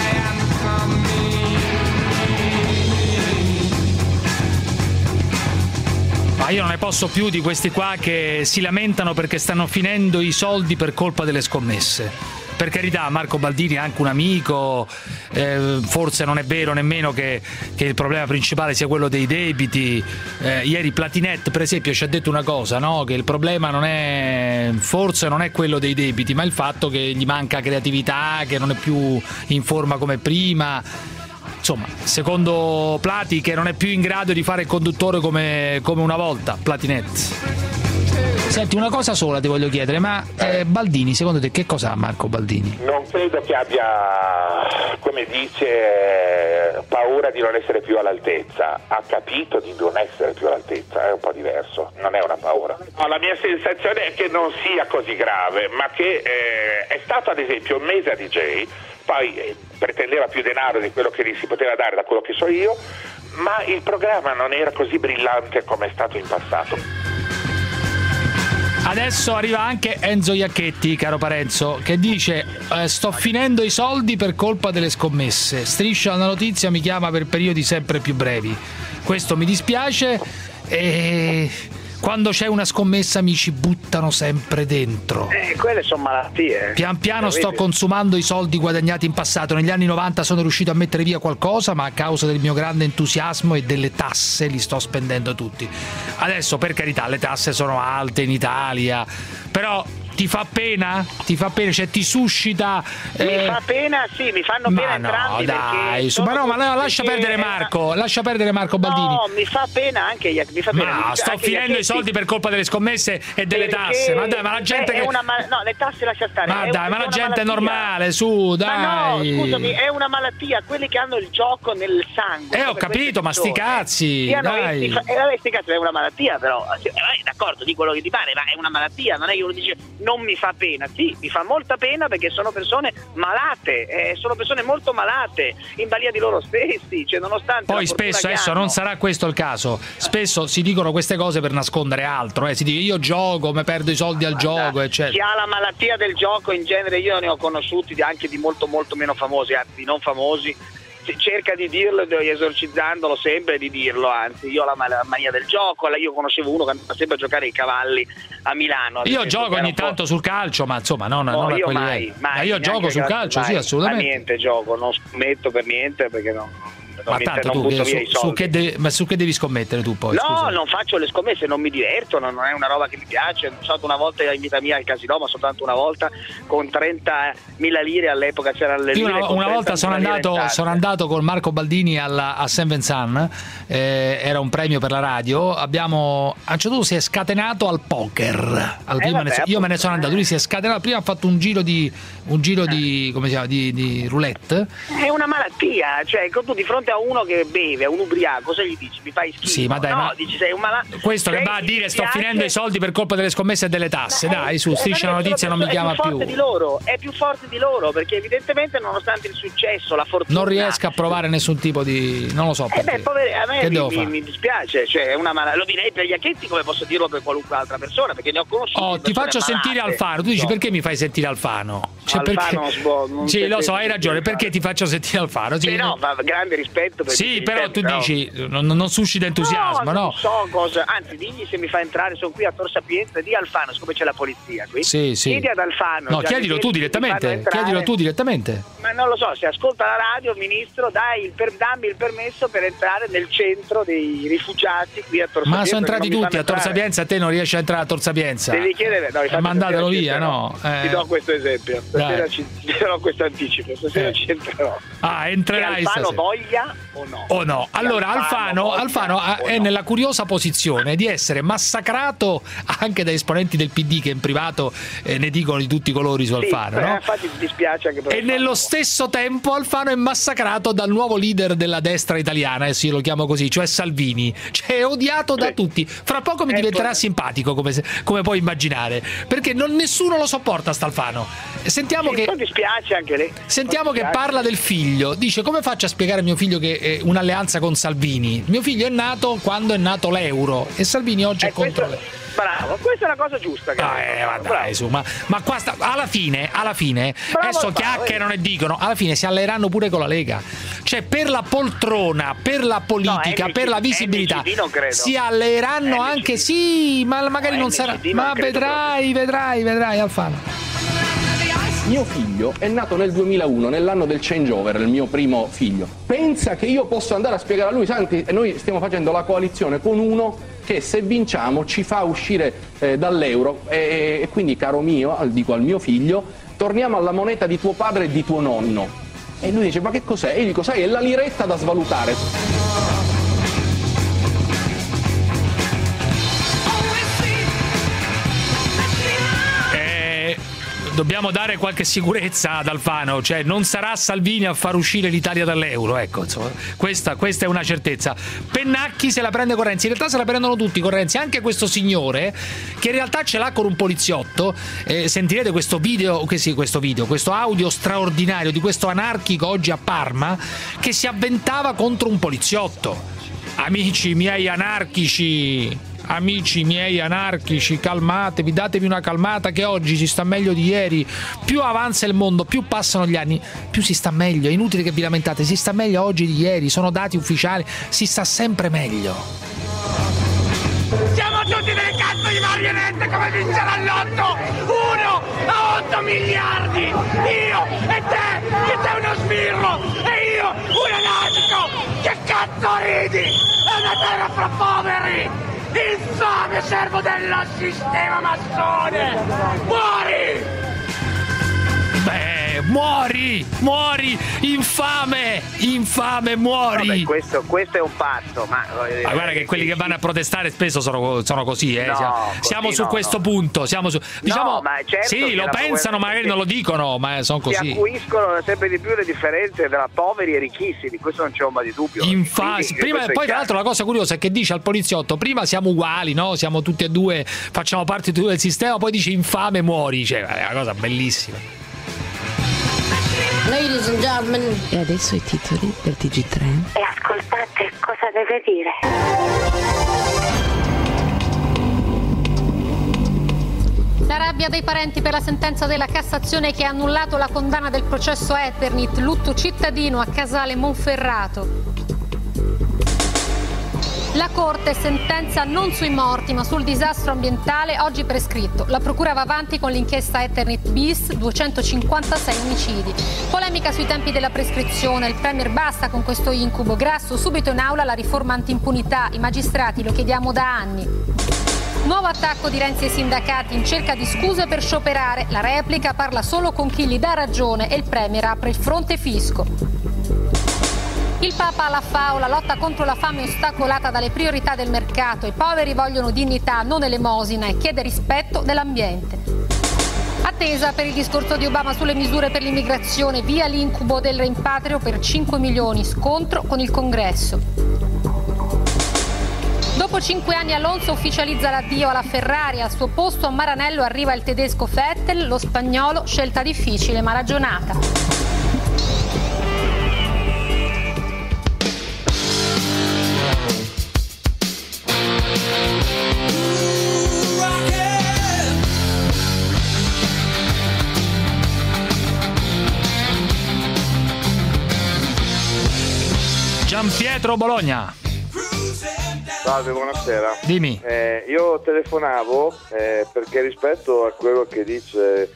[SPEAKER 3] Ma io non ne posso più di questi qua che si lamentano perché stanno finendo i soldi per colpa delle scommesse. Per carità, Marco Baldini è anche un amico, forse non è vero nemmeno che il problema principale sia quello dei debiti. Ieri Platinet, per esempio, ci ha detto una cosa, no? Che il problema forse non è quello dei debiti, ma il fatto che gli manca creatività, che non è più in forma come prima. Insomma, secondo Plati, che non è più in grado di fare il conduttore come una volta, Platinet. Senti, una cosa sola ti voglio chiedere, ma Baldini, secondo te che cosa ha Marco Baldini?
[SPEAKER 13] Non credo che abbia, come dice, paura di non essere più all'altezza. Ha capito di non essere più all'altezza, è un po' diverso, non è una paura. No, la mia sensazione è che non sia così grave, ma che è stato ad esempio un mese a DJ, poi pretendeva più denaro di quello che gli si poteva dare, da quello che so io, ma il programma non era così brillante come è stato in passato.
[SPEAKER 3] Adesso arriva anche Enzo Iacchetti, caro Parenzo, che dice: sto finendo i soldi per colpa delle scommesse. Striscia la notizia mi chiama per periodi sempre più brevi. Questo mi dispiace e quando c'è una scommessa mi ci buttano sempre dentro.
[SPEAKER 7] Quelle sono malattie.
[SPEAKER 3] Pian piano sto consumando i soldi guadagnati in passato. Negli anni 90 sono riuscito a mettere via qualcosa, ma a causa del mio grande entusiasmo e delle tasse li sto spendendo tutti. Adesso, per carità, le tasse sono alte in Italia, però ti fa pena? Cioè ti suscita
[SPEAKER 7] mi fa pena, sì, mi fanno pena entrambi.
[SPEAKER 3] Ma lascia perdere Marco Baldini.
[SPEAKER 7] No, mi fa pena anche
[SPEAKER 3] sto finendo i soldi per colpa delle scommesse e delle tasse. Ma dai, ma la gente
[SPEAKER 7] no, le tasse lascia stare.
[SPEAKER 3] Ma dai, ma la gente è normale, su, dai.
[SPEAKER 7] Ma no, scusami, è una malattia, quelli che hanno il gioco nel sangue.
[SPEAKER 3] Ho capito, ma sti cazzi, dai.
[SPEAKER 7] Sti cazzi è una malattia, però. D'accordo, di quello che ti pare, ma è una malattia, non è che uno dice non mi fa pena. Sì, mi fa molta pena perché sono persone malate, sono persone molto malate, in balia di loro stessi, cioè nonostante.
[SPEAKER 3] Poi spesso adesso non sarà questo il caso, spesso si dicono queste cose per nascondere altro, si dice io gioco, mi perdo i soldi al gioco, eccetera.
[SPEAKER 7] Chi ha la malattia del gioco, in genere, io ne ho conosciuti anche di molto molto meno famosi, anzi di non famosi, cerca di dirlo, esorcizzandolo sempre, di dirlo, anzi io ho la mania del gioco. Io conoscevo uno che andava sempre a giocare ai cavalli a Milano.
[SPEAKER 3] Io gioco ogni tanto sul calcio, ma insomma non a quei livelli. Io gioco sul calcio, sì, assolutamente.
[SPEAKER 7] Ma niente gioco, non scommetto per niente perché no.
[SPEAKER 3] Ma tanto tu su che devi scommettere tu poi?
[SPEAKER 7] No,
[SPEAKER 3] scusa.
[SPEAKER 7] Non faccio le scommesse, non mi diverto, non è una roba che mi piace. Sono stato una volta in vita mia al casino, ma soltanto una volta con 30.000 lire, all'epoca c'erano le lire.
[SPEAKER 3] Una volta sono andato con Marco Baldini a Saint Vincent, era un premio per la radio. A un certo punto si è scatenato al poker. Io me ne sono andato, lui si è scatenato. Prima ha fatto un giro di come si chiama, di roulette.
[SPEAKER 7] È una malattia, cioè tu di fronte fronte a uno che beve, a un ubriaco, cosa gli dici? Mi fai schifo?
[SPEAKER 3] Sì, ma dai,
[SPEAKER 7] no, dici sei un malato.
[SPEAKER 3] Questo che va a dire sto finendo i soldi per colpa delle scommesse e delle tasse, dai, su, Striscia la Notizia non mi chiama più.
[SPEAKER 7] È più forte di loro, perché evidentemente nonostante il successo, la fortuna,
[SPEAKER 3] non riesco a provare nessun tipo di, non lo so perché.
[SPEAKER 7] A me mi dispiace, cioè è una lo direi per Iacchetti come posso dirlo per qualunque altra persona, perché ne ho conosciuti.
[SPEAKER 3] Ti faccio sentire Alfano, tu dici perché mi fai sentire Alfano? Cioè,
[SPEAKER 7] Alfano
[SPEAKER 3] sì, lo so, hai ragione, perché ti faccio sentire Alfano?
[SPEAKER 7] Sì, no, ma grande rispetto per
[SPEAKER 3] però tu dici non suscita entusiasmo, no?
[SPEAKER 7] Non so cosa, anzi digli se mi fa entrare, sono qui a Tor Sapienza, di Alfano, siccome c'è la polizia qui.
[SPEAKER 3] Sì.
[SPEAKER 7] Chiedi ad Alfano.
[SPEAKER 3] No, chiedilo tu direttamente.
[SPEAKER 7] Ma non lo so, se ascolta la radio, ministro, dammi il permesso per entrare nel centro dei rifugiati qui a Tor Sapienza.
[SPEAKER 3] Ma sono entrati tutti a Tor Sapienza, a te non riesci a entrare a Tor Sapienza.
[SPEAKER 7] Devi chiedere,
[SPEAKER 3] mandatelo via, no?
[SPEAKER 7] Ti do questo esempio. Stasera ti do questo anticipo, stasera ci entrerò.
[SPEAKER 3] Entrerai
[SPEAKER 7] stasera. Alfano voglia o no?
[SPEAKER 3] Allora Alfano è nella curiosa posizione di essere massacrato anche da esponenti del PD che in privato ne dicono di tutti i colori su Alfano, no?
[SPEAKER 7] Infatti mi dispiace anche per
[SPEAKER 3] Alfano. Nello stesso tempo Alfano è massacrato dal nuovo leader della destra italiana, io lo chiamo così, cioè Salvini, cioè è odiato da tutti. Fra poco mi diventerà simpatico, come puoi immaginare, perché nessuno lo sopporta Alfano. Sentiamo che
[SPEAKER 7] mi dispiace anche lei.
[SPEAKER 3] Sentiamo che parla del figlio, dice: come faccio a spiegare a mio figlio che è un'alleanza con Salvini? Mio figlio è nato quando è nato l'euro e Salvini oggi è contro l'euro.
[SPEAKER 7] Bravo, questa è la cosa giusta.
[SPEAKER 3] Ma qua alla fine adesso chiacchierano e dicono, alla fine si alleeranno pure con la Lega, cioè per la poltrona, per la politica, per la visibilità si alleeranno anche, sì, ma magari non sarà, ma vedrai Alfano.
[SPEAKER 9] Mio figlio è nato nel 2001, nell'anno del changeover, il mio primo figlio. Pensa che io posso andare a spiegare a lui: senti, noi stiamo facendo la coalizione con uno che se vinciamo ci fa uscire dall'euro e quindi, caro mio, dico al mio figlio, torniamo alla moneta di tuo padre e di tuo nonno. E lui dice: ma che cos'è? E io dico: sai, è la liretta da svalutare.
[SPEAKER 3] Dobbiamo dare qualche sicurezza ad Alfano, cioè non sarà Salvini a far uscire l'Italia dall'euro, ecco, insomma, questa è una certezza. Pennacchi se la prende con Renzi, in realtà se la prendono tutti con Renzi, anche questo signore che in realtà ce l'ha con un poliziotto. Sentirete questo audio straordinario di questo anarchico oggi a Parma che si avventava contro un poliziotto. Amici miei anarchici, calmatevi, datevi una calmata, che oggi si sta meglio di ieri. Più avanza il mondo, più passano gli anni, più si sta meglio. È inutile che vi lamentate, si sta meglio oggi di ieri, sono dati ufficiali, si sta sempre meglio.
[SPEAKER 4] Siamo tutti delle cazzo di marionette come vincere all'otto, 1 a 8 miliardi, io e te, che sei uno sbirro, e io un anarchico, che cazzo ridi? È una terra fra poveri! Infame servo del sistema massone! Muori!
[SPEAKER 3] Muori, infame, muori.
[SPEAKER 7] Vabbè, questo è un pazzo, ma
[SPEAKER 3] guarda che quelli che vanno a protestare spesso sono così, siamo su questo punto, diciamo,
[SPEAKER 7] ma certo,
[SPEAKER 3] sì, lo pensano, magari non lo dicono, ma sono così.
[SPEAKER 7] Si acuiscono sempre di più le differenze tra poveri e ricchissimi, questo non c'è ombra di dubbio.
[SPEAKER 3] Poi tra l'altro la cosa curiosa è che dice al poliziotto: prima siamo uguali, no? Siamo tutti e due, facciamo parte del sistema, poi dice infame muori, cioè è una cosa bellissima.
[SPEAKER 14] Ladies and gentlemen. E adesso i titoli del TG3.
[SPEAKER 11] E ascoltate cosa deve dire.
[SPEAKER 15] La rabbia dei parenti per la sentenza della Cassazione che ha annullato la condanna del processo Eternit, lutto cittadino a Casale Monferrato. La Corte sentenza non sui morti ma sul disastro ambientale, oggi prescritto. La Procura va avanti con l'inchiesta Eternit bis, 256 omicidi. Polemica sui tempi della prescrizione, il Premier basta con questo incubo. Grasso, subito in aula la riforma anti-impunità, i magistrati lo chiediamo da anni. Nuovo attacco di Renzi ai sindacati in cerca di scuse per scioperare. La replica parla solo con chi gli dà ragione e il Premier apre il fronte fisco. Il Papa alla FAO, la lotta contro la fame ostacolata dalle priorità del mercato. I poveri vogliono dignità, non elemosina, e chiede rispetto dell'ambiente. attesa per il discorso di Obama sulle misure per l'immigrazione, via l'incubo del rimpatrio per 5 milioni, scontro con il Congresso. Dopo 5 anni Alonso ufficializza l'addio alla Ferrari, al suo posto a Maranello arriva il tedesco Vettel, lo spagnolo scelta difficile ma ragionata.
[SPEAKER 3] Gianpietro Bologna.
[SPEAKER 16] Salve, buonasera.
[SPEAKER 3] Dimmi.
[SPEAKER 16] Io telefonavo perché rispetto a quello che dice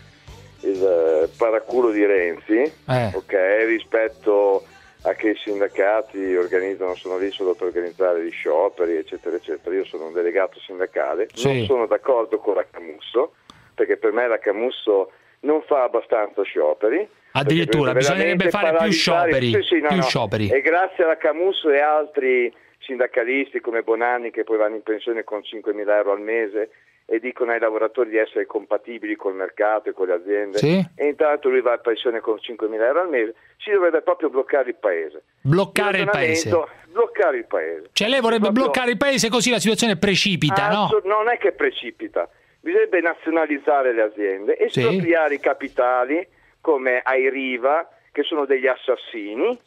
[SPEAKER 16] il paraculo di Renzi, ok, rispetto a che i sindacati organizzano, sono lì solo per organizzare gli scioperi, eccetera, eccetera. Io sono un delegato sindacale, non sono d'accordo con la Camusso, perché per me la Camusso non fa abbastanza scioperi.
[SPEAKER 3] Addirittura bisognerebbe fare più scioperi, scioperi.
[SPEAKER 16] E grazie alla Camusso e altri sindacalisti come Bonanni, che poi vanno in pensione con 5.000 euro al mese e dicono ai lavoratori di essere compatibili col mercato e con le aziende, e intanto lui va in pensione con 5.000 euro al mese, si dovrebbe proprio bloccare il paese.
[SPEAKER 3] Bloccare il paese.
[SPEAKER 16] Bloccare il paese.
[SPEAKER 3] Cioè lei vorrebbe bloccare il paese, così la situazione precipita, no?
[SPEAKER 16] Non è che precipita, bisognerebbe nazionalizzare le aziende, espropriare i capitali come ai Riva, che sono degli assassini,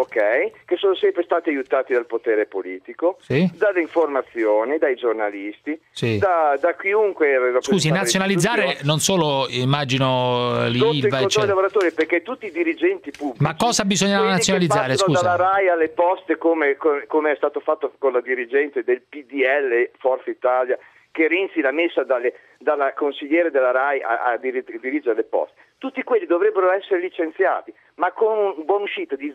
[SPEAKER 16] ok, che sono sempre stati aiutati dal potere politico, dalle informazioni, dai giornalisti, da chiunque.
[SPEAKER 3] Scusi, nazionalizzare non solo, immagino, l'Ilva,
[SPEAKER 16] eccetera. Lavoratori, perché tutti i dirigenti pubblici.
[SPEAKER 3] Ma cosa bisogna nazionalizzare? Scusa.
[SPEAKER 16] Dalla RAI alle poste, come è stato fatto con la dirigente del PDL Forza Italia, che Renzi l'ha messa dalla consigliere della RAI a dirigere le poste. Tutti quelli dovrebbero essere licenziati, ma con un bonuscita di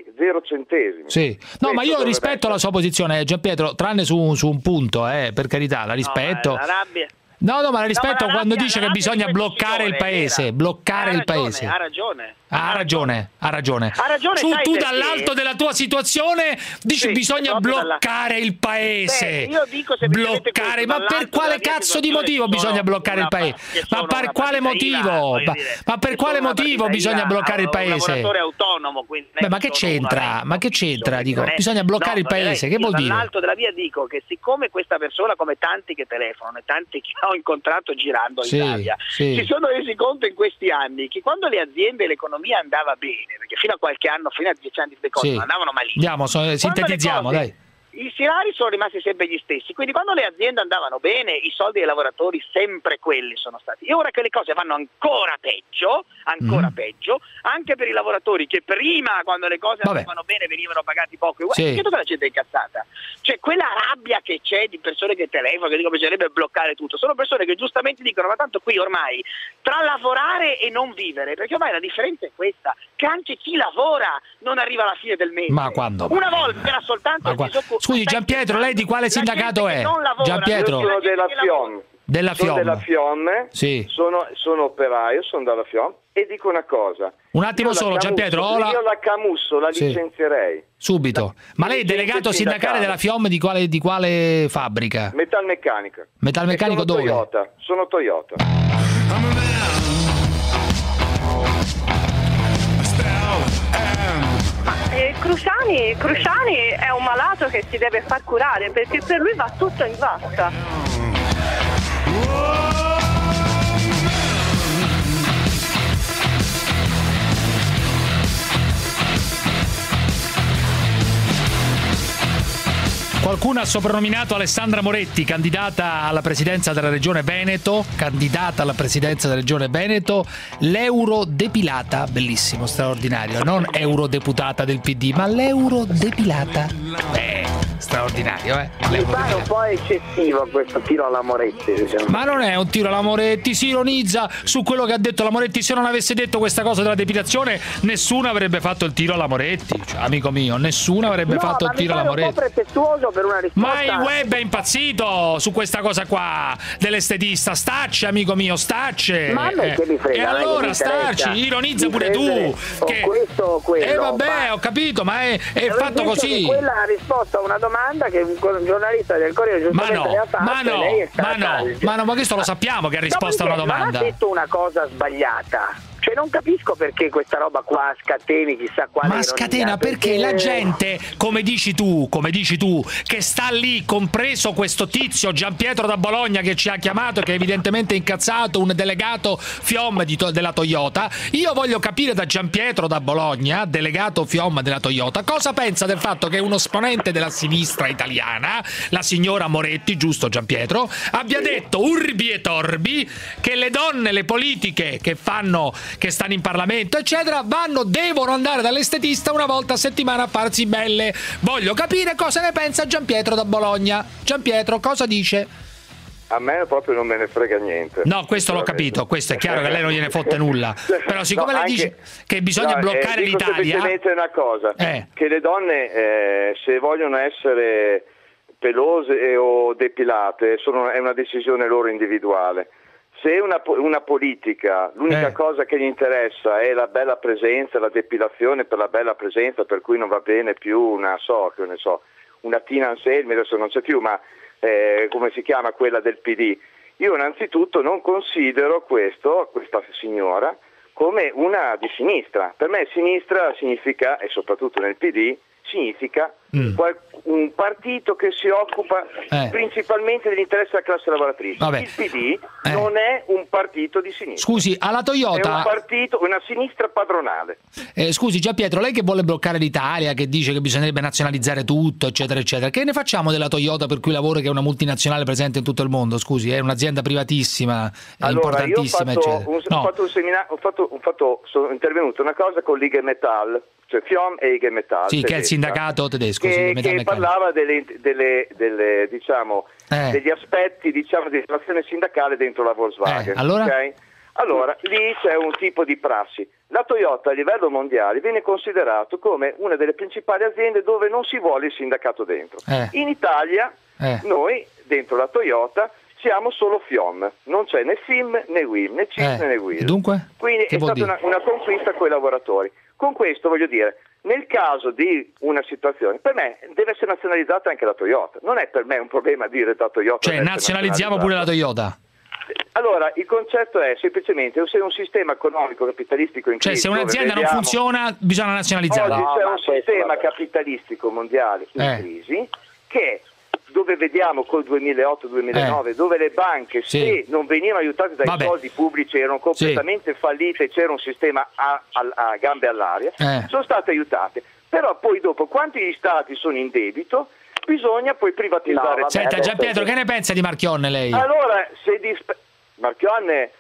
[SPEAKER 16] 0 centesimi.
[SPEAKER 3] Sì. No, ma io rispetto la sua posizione, Gianpietro, tranne su un punto, per carità, la rispetto.
[SPEAKER 7] La rabbia.
[SPEAKER 3] No, ma la rispetto quando dice che bisogna bloccare il paese, bloccare il paese.
[SPEAKER 7] Ha ragione.
[SPEAKER 3] Ha ragione. Tu dall'alto della tua situazione dici bisogna bloccare il paese.
[SPEAKER 7] Io dico
[SPEAKER 3] bloccare, ma per quale cazzo di motivo bisogna bloccare il paese? Ma per quale motivo? Ma per quale motivo bisogna bloccare il paese?
[SPEAKER 7] Un lavoratore autonomo, quindi
[SPEAKER 3] ma che c'entra? Ma che c'entra? Dico, bisogna bloccare il paese. Che vuol dire?
[SPEAKER 7] Dall'alto della via dico che siccome questa persona, come tanti che telefonano e tanti che ho incontrato girando l'Italia, si sono resi conto in questi anni che quando le aziende e l'economia andava bene, perché fino a qualche anno, fino a 10 anni le cose non andavano malissimo.
[SPEAKER 3] Sintetizziamo, dai.
[SPEAKER 7] I salari sono rimasti sempre gli stessi, quindi quando le aziende andavano bene i soldi dei lavoratori sempre quelli sono stati. E ora che le cose vanno ancora peggio, anche per i lavoratori che prima, quando le cose andavano bene, venivano pagati poco, che tutta la gente è incazzata. Cioè quella rabbia che c'è di persone che telefonano, che dicono che bisognerebbe bloccare tutto, sono persone che giustamente dicono ma tanto qui ormai tra lavorare e non vivere, perché ormai la differenza è questa, che anche chi lavora non arriva alla fine del mese.
[SPEAKER 3] Ma quando?
[SPEAKER 7] Una volta era soltanto il
[SPEAKER 3] Scusi Gianpietro, lei di quale sindacato è? Gianpietro?
[SPEAKER 16] Io sono della FIOM.
[SPEAKER 3] Della FIOM.
[SPEAKER 16] Sono della FIOM, sono operaio, sono dalla FIOM e dico una cosa.
[SPEAKER 3] Un attimo solo, Gianpietro.
[SPEAKER 16] Io la Camusso la licenzierei.
[SPEAKER 3] Subito. Ma lei è delegato sindacale della FIOM di quale fabbrica?
[SPEAKER 16] Metalmeccanica.
[SPEAKER 3] Metalmeccanico dove?
[SPEAKER 16] Sono Toyota.
[SPEAKER 11] Cruciani è un malato che si deve far curare perché per lui va tutto in vasca.
[SPEAKER 3] Qualcuno ha soprannominato Alessandra Moretti, candidata alla presidenza della regione Veneto, l'eurodepilata, bellissimo, straordinario, non eurodeputata del PD, ma l'eurodepilata. Straordinario,
[SPEAKER 17] Mi pare un po' eccessivo questo tiro alla Moretti, diciamo.
[SPEAKER 3] Ma non è un tiro alla Moretti, si ironizza su quello che ha detto la Moretti. Se non avesse detto questa cosa della depilazione, nessuno avrebbe fatto il tiro alla Moretti, cioè, amico mio, nessuno avrebbe fatto il tiro alla Moretti.
[SPEAKER 17] Un po' pretestuoso per una risposta.
[SPEAKER 3] Ma il web è impazzito su questa cosa qua dell'estetista. Stacci, amico mio, stacci.
[SPEAKER 17] Ma a me che mi frega.
[SPEAKER 3] E allora stacci, ironizza pure tu.
[SPEAKER 17] Che... questo o quello.
[SPEAKER 3] Vabbè, ho capito, ma è fatto così.
[SPEAKER 17] Quella risposta a una domanda domanda che un giornalista del Corriere giustamente le ha fatto, lei è stata...
[SPEAKER 3] Ma questo lo sappiamo che ha risposto a una domanda.
[SPEAKER 17] Non ha detto una cosa sbagliata. Cioè non capisco perché questa roba qua scateni chissà quale.
[SPEAKER 3] Ma scatena perché la gente, come dici tu, che sta lì, compreso questo tizio Gianpietro da Bologna che ci ha chiamato, che evidentemente è incazzato, un delegato FIOM della Toyota. Io voglio capire da Gianpietro da Bologna, delegato FIOM della Toyota, cosa pensa del fatto che uno esponente della sinistra italiana, la signora Moretti, giusto Gianpietro, abbia detto urbi e torbi che le donne, le politiche che stanno in Parlamento eccetera devono andare dall'estetista una volta a settimana a farsi belle. Voglio capire cosa ne pensa Gianpietro da Bologna. Gianpietro, cosa dice?
[SPEAKER 16] A me proprio non me ne frega niente.
[SPEAKER 3] No, questo l'ho capito, questo è chiaro che a lei non gliene fotte nulla. Però siccome lei dice che bisogna bloccare
[SPEAKER 16] dico
[SPEAKER 3] l'Italia...
[SPEAKER 16] semplicemente una cosa, che le donne se vogliono essere pelose o depilate è una decisione loro individuale. Se una politica, l'unica cosa che gli interessa è la bella presenza, la depilazione per la bella presenza, per cui non va bene più una Tina Anselmi, adesso non c'è più, ma come si chiama quella del PD, io innanzitutto non considero questa signora come una di sinistra. Per me sinistra significa, e soprattutto nel PD, significa un partito che si occupa principalmente dell'interesse della classe lavoratrice.
[SPEAKER 3] Vabbè.
[SPEAKER 16] Il PD non è un partito di sinistra.
[SPEAKER 3] Scusi, alla Toyota
[SPEAKER 16] è un partito, una sinistra padronale.
[SPEAKER 3] Scusi Gianpietro, lei che vuole bloccare l'Italia, che dice che bisognerebbe nazionalizzare tutto, eccetera, eccetera, che ne facciamo della Toyota per cui lavora, che è una multinazionale presente in tutto il mondo? Scusi, è un'azienda privatissima, importantissima, eccetera.
[SPEAKER 16] Sono intervenuto una cosa con l'IG Metall, cioè FIOM e IG Metall.
[SPEAKER 3] Sì, che è il sindacato tedesco.
[SPEAKER 16] Che parlava degli aspetti di relazione sindacale dentro la Volkswagen.
[SPEAKER 3] Allora?
[SPEAKER 16] Okay? Allora, lì c'è un tipo di prassi. La Toyota a livello mondiale viene considerato come una delle principali aziende dove non si vuole il sindacato dentro. In Italia, noi dentro la Toyota siamo solo FIOM, non c'è né FIM né WIM, né CIS né WIL.
[SPEAKER 3] Dunque?
[SPEAKER 16] Quindi è stata una conquista con i lavoratori. Con questo voglio dire, nel caso di una situazione, per me deve essere nazionalizzata anche la Toyota. Non è per me un problema dire la Toyota.
[SPEAKER 3] Cioè nazionalizziamo pure la Toyota.
[SPEAKER 16] Allora, il concetto è semplicemente se un sistema economico capitalistico in crisi,
[SPEAKER 3] se un'azienda non funziona bisogna nazionalizzarla.
[SPEAKER 16] Oggi c'è un sistema capitalistico mondiale in crisi che dove vediamo col 2008-2009 dove le banche se non venivano aiutate dai soldi pubblici erano completamente fallite, c'era un sistema a gambe all'aria, sono state aiutate, però poi dopo quanti gli stati sono in debito bisogna poi privatizzare.
[SPEAKER 3] Senta Gianpietro, che ne pensa di Marchionne lei?
[SPEAKER 16] Allora Marchionne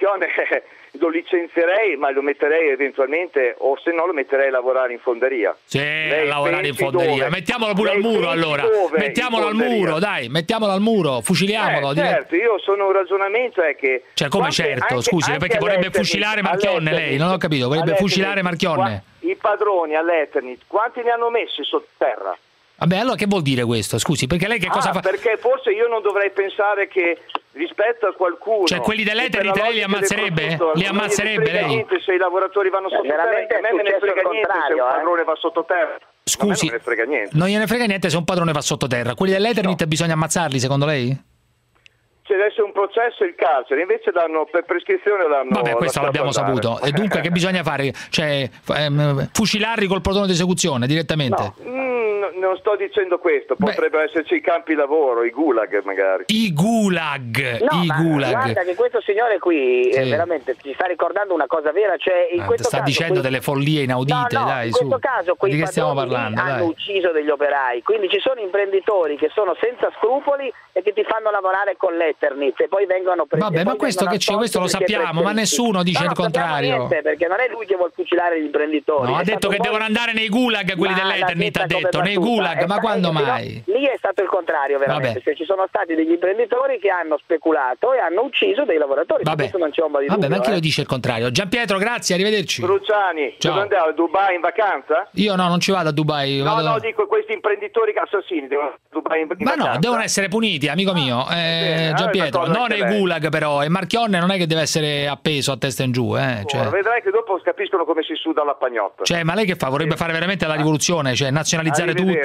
[SPEAKER 16] lo licenzierei, ma lo metterei eventualmente, o se no lo metterei a lavorare in fonderia.
[SPEAKER 3] Sì, a lavorare in fonderia. Dove? Mettiamolo pure al muro allora. Mettiamolo al muro, dai, mettiamolo al muro, fuciliamolo.
[SPEAKER 16] Certo, io sono un ragionamento è che...
[SPEAKER 3] Cioè come certo, scusi, perché vorrebbe fucilare Marchionne lei? Non ho capito, vorrebbe fucilare Marchionne.
[SPEAKER 16] I padroni all'Eternit, quanti ne hanno messi sotterra?
[SPEAKER 3] Vabbè, allora che vuol dire questo? Scusi, perché lei che cosa fa?
[SPEAKER 16] Perché forse io non dovrei pensare che rispetto a qualcuno...
[SPEAKER 3] Cioè quelli dell'Eternit lei li ammazzerebbe? Li ammazzerebbe lei?
[SPEAKER 16] Niente se i lavoratori vanno sottoterra, a me me ne frega niente se un padrone va sottoterra.
[SPEAKER 3] Scusi,
[SPEAKER 16] non me ne frega niente.
[SPEAKER 3] Non gliene frega niente se un padrone va sottoterra. Quelli dell'Eternit bisogna ammazzarli, secondo lei?
[SPEAKER 16] C'è adesso un processo il carcere, invece danno per prescrizione danno.
[SPEAKER 3] Vabbè, questo l'abbiamo saputo. E dunque che bisogna fare? Cioè fucilarli col plotone d'esecuzione direttamente?
[SPEAKER 16] Non sto dicendo questo, potrebbero esserci i campi lavoro, i gulag magari.
[SPEAKER 3] I gulag.
[SPEAKER 17] Guarda che questo signore qui veramente ci sta ricordando una cosa vera, cioè in questo
[SPEAKER 3] sta
[SPEAKER 17] caso
[SPEAKER 3] dicendo delle follie inaudite, dai,
[SPEAKER 17] in questo caso quei
[SPEAKER 3] di che stiamo parlando?
[SPEAKER 17] Hanno ucciso degli operai, quindi ci sono imprenditori che sono senza scrupoli e che ti fanno lavorare con l'Eternit e poi vengono presi.
[SPEAKER 3] Vabbè, ma questo che c'è, questo lo sappiamo, ma nessuno dice il contrario.
[SPEAKER 17] Niente, perché non è lui che vuole fucilare gli imprenditori.
[SPEAKER 3] No, ha detto che devono andare nei gulag quelli dell'Eternit, ha detto, nei gulag, ma quando mai?
[SPEAKER 17] Lì è stato il contrario veramente, cioè ci sono stati degli imprenditori che hanno speculato e hanno ucciso dei lavoratori. Questo non c'è ombra di dubbio.
[SPEAKER 3] Vabbè, ma anche lo dice il contrario. Gianpietro, grazie, arrivederci.
[SPEAKER 16] Cruciani, dove andavo? A Dubai in vacanza?
[SPEAKER 3] Io no, non ci vado a Dubai.
[SPEAKER 16] No, dico questi imprenditori assassini devono a Dubai in vacanza.
[SPEAKER 3] Ma no, devono essere puniti, amico mio. Gianpietro, non nei gulag però, e Marchionne non è che deve essere appeso a testa in giù, cioè.
[SPEAKER 16] Vedrai che dopo capiscono come si suda la pagnotta.
[SPEAKER 3] Cioè, ma lei che fa? Vorrebbe fare veramente la rivoluzione, cioè nazionalizzare tutto,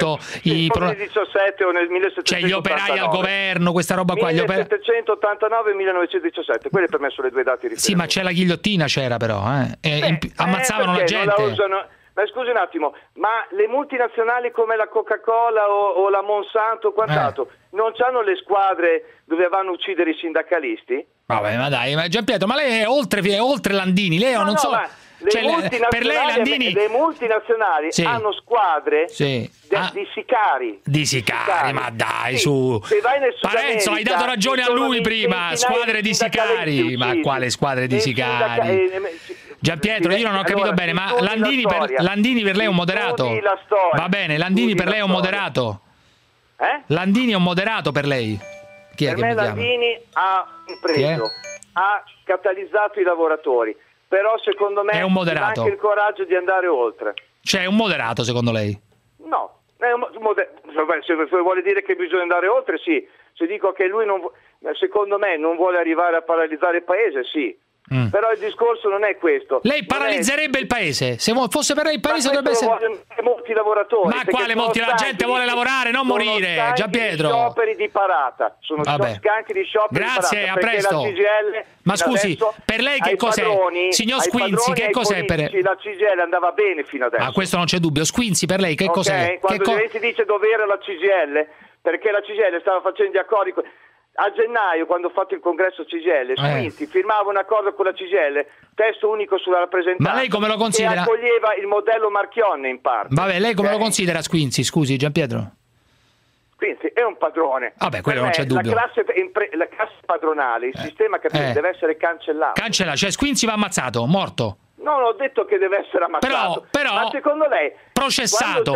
[SPEAKER 3] tutto.
[SPEAKER 18] Nel 17 o nel 1789.
[SPEAKER 3] Cioè gli operai al governo, questa roba qua.
[SPEAKER 18] 1789 e 1917, quelle per me sono le due date di riferimento.
[SPEAKER 3] Sì, ma c'è la ghigliottina, c'era però. Ammazzavano la gente.
[SPEAKER 18] Ma scusi un attimo, ma le multinazionali come la Coca-Cola o la Monsanto o quant'altro non hanno le squadre dove vanno a uccidere i sindacalisti?
[SPEAKER 3] Vabbè, ma dai, Gianpietro, ma lei è oltre Landini, lei non so...
[SPEAKER 18] per lei Landini... Le multinazionali hanno squadre di sicari.
[SPEAKER 3] Di sicari, ma dai, su.
[SPEAKER 18] Se vai nel
[SPEAKER 3] Parenzo, hai dato ragione a lui prima, squadre di sicari. Ma quale squadre di sicari? Gianpietro, io non ho capito bene, ma Landini per lei è un moderato? Va bene, Landini per lei è un moderato? Landini è un moderato per lei? Chi è
[SPEAKER 18] per me Landini ha catalizzato i lavoratori, però secondo me
[SPEAKER 3] è un moderato.
[SPEAKER 18] Ha anche il coraggio di andare oltre.
[SPEAKER 3] Cioè è un moderato secondo lei?
[SPEAKER 18] No, se vuole dire che bisogna andare oltre, sì. Se dico che lui secondo me non vuole arrivare a paralizzare il paese, sì. Però il discorso non è questo.
[SPEAKER 3] Lei paralizzerebbe il paese? Se fosse per lei il paese dovrebbe essere...
[SPEAKER 18] molti lavoratori.
[SPEAKER 3] Ma quale molti? La gente vuole lavorare, non morire, Gianpietro.
[SPEAKER 18] Sono scioperi di parata. Sono stanchi di scioperi
[SPEAKER 3] Grazie,
[SPEAKER 18] di parata.
[SPEAKER 3] A presto.
[SPEAKER 18] La CGL,
[SPEAKER 3] ma scusi, per lei che cos'è? Signor Squinzi, che cos'è per...
[SPEAKER 18] La CGL andava bene fino adesso.
[SPEAKER 3] Questo non c'è dubbio. Squinzi, per lei che cos'è?
[SPEAKER 18] Quando lei si dice dove era la CGL, perché la CGL stava facendo gli accordi... A gennaio, quando ho fatto il congresso CGL, Squinzi firmava un accordo con la CGL, testo unico sulla rappresentanza.
[SPEAKER 3] Ma lei come lo considera?
[SPEAKER 18] Che accoglieva il modello Marchionne in parte.
[SPEAKER 3] Vabbè, lei come lo considera Squinzi? Scusi, Gianpietro.
[SPEAKER 18] Squinzi è un padrone.
[SPEAKER 3] Vabbè, quello non c'è dubbio.
[SPEAKER 18] La classe padronale, il sistema capitale deve essere cancellato.
[SPEAKER 3] Cioè Squinzi va ammazzato, morto.
[SPEAKER 18] Non ho detto che deve essere ammazzato.
[SPEAKER 3] Però
[SPEAKER 18] ma secondo lei
[SPEAKER 3] processato.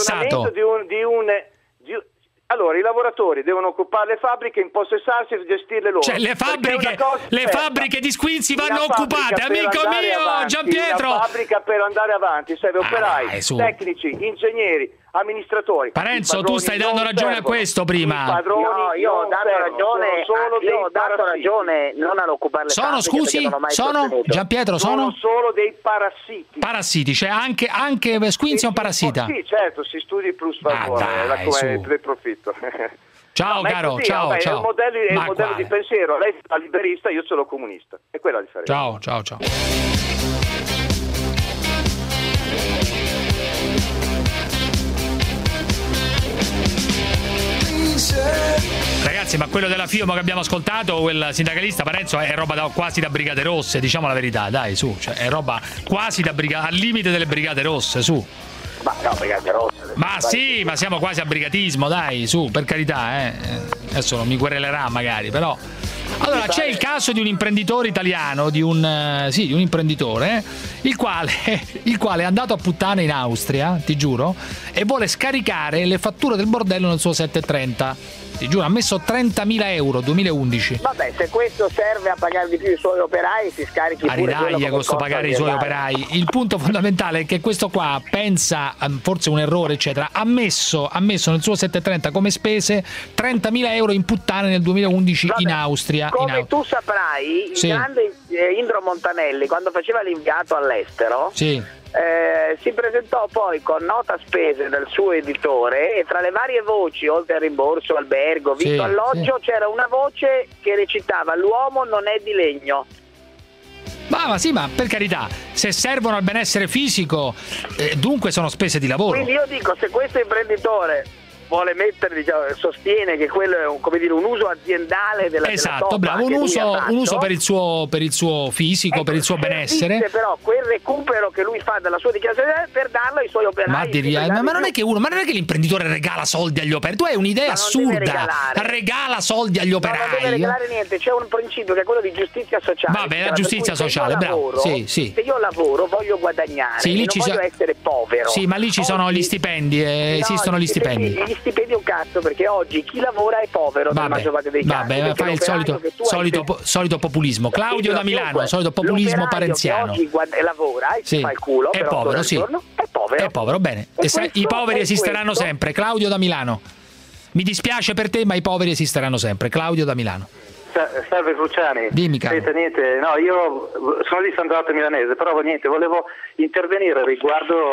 [SPEAKER 18] Allora, i lavoratori devono occupare le fabbriche, impossessarsi e gestirle loro.
[SPEAKER 3] Cioè, le fabbriche di Squinzi vanno occupate, amico mio, Gianpietro!
[SPEAKER 18] La fabbrica per andare avanti serve operai, tecnici, ingegneri, amministratori.
[SPEAKER 3] Parenzo, tu stai dando ragione a questo prima.
[SPEAKER 17] Io ho dato ragione non all'occupare le fabbriche.
[SPEAKER 3] Sono
[SPEAKER 18] Gianpietro, sono solo dei parassiti.
[SPEAKER 3] Parassiti, cioè anche Squinzi è un parassita.
[SPEAKER 18] Sì, certo, si studi plus favore, come profitto.
[SPEAKER 3] Ciao caro, ciao.
[SPEAKER 18] È il modello di pensiero, lei è liberista, io sono comunista. È quella la differenza.
[SPEAKER 3] Ciao. Ragazzi, ma quello della FIOM che abbiamo ascoltato, quel sindacalista Parenzo, è roba quasi da Brigate Rosse, diciamo la verità, dai, su, cioè è roba quasi da al limite delle Brigate Rosse, su.
[SPEAKER 17] Ma no, Brigate Rosse.
[SPEAKER 3] Ma sì, ma siamo quasi a brigatismo, dai, su, per carità, Adesso non mi querelerà magari, però. Allora, c'è il caso di un imprenditore italiano, di un imprenditore, il quale è andato a puttane in Austria, ti giuro, e vuole scaricare le fatture del bordello nel suo 730. Ti giuro, ha messo 30.000 euro 2011.
[SPEAKER 17] Vabbè, se questo serve a pagare di più i suoi operai, si scarichi pure quello che
[SPEAKER 3] costa pagare i suoi operai. Il punto fondamentale è che questo qua pensa, forse un errore, eccetera, ha messo nel suo 730 come spese 30.000 euro in puttane nel 2011 in Austria.
[SPEAKER 17] Come tu saprai, il grande Indro Montanelli, quando faceva l'inviato all'estero, si presentò poi con nota spese del suo editore e tra le varie voci, oltre al rimborso, albergo, vitto, alloggio, c'era una voce che recitava: l'uomo non è di legno.
[SPEAKER 3] Ma sì, ma per carità, se servono al benessere fisico, dunque sono spese di lavoro.
[SPEAKER 17] Quindi io dico, se questo imprenditore vuole mettere, sostiene che quello è un uso aziendale della
[SPEAKER 3] bravo, un uso per il suo fisico, per il suo benessere.
[SPEAKER 17] Però quel recupero che lui fa dalla sua dichiarazione per darlo ai suoi operai.
[SPEAKER 3] Ma non è che l'imprenditore regala soldi agli operai, tu hai un'idea assurda. Regala soldi agli operai.
[SPEAKER 17] Non deve regalare niente, c'è un principio che è quello di giustizia sociale.
[SPEAKER 3] Vabbè, la giustizia sociale, bravo. Se
[SPEAKER 17] io lavoro, voglio guadagnare, non voglio essere povero.
[SPEAKER 3] Sì, ma lì ci sono gli stipendi, esistono gli stipendi.
[SPEAKER 17] Gli stipendi un cazzo, perché oggi chi lavora è povero nella maggior parte dei casi.
[SPEAKER 3] Vabbè, fai il solito populismo. Claudio da Milano, solito populismo parenziano.
[SPEAKER 17] Oggi lavora e fa il culo,
[SPEAKER 3] è povero, sì. È povero, bene. I poveri esisteranno sempre. Claudio da Milano. Mi dispiace per te, ma i poveri esisteranno sempre. Claudio da Milano.
[SPEAKER 19] Salve Cruciani.
[SPEAKER 3] Dimmi, caro.
[SPEAKER 19] Niente, no, io sono di San Donato Milanese, però volevo intervenire riguardo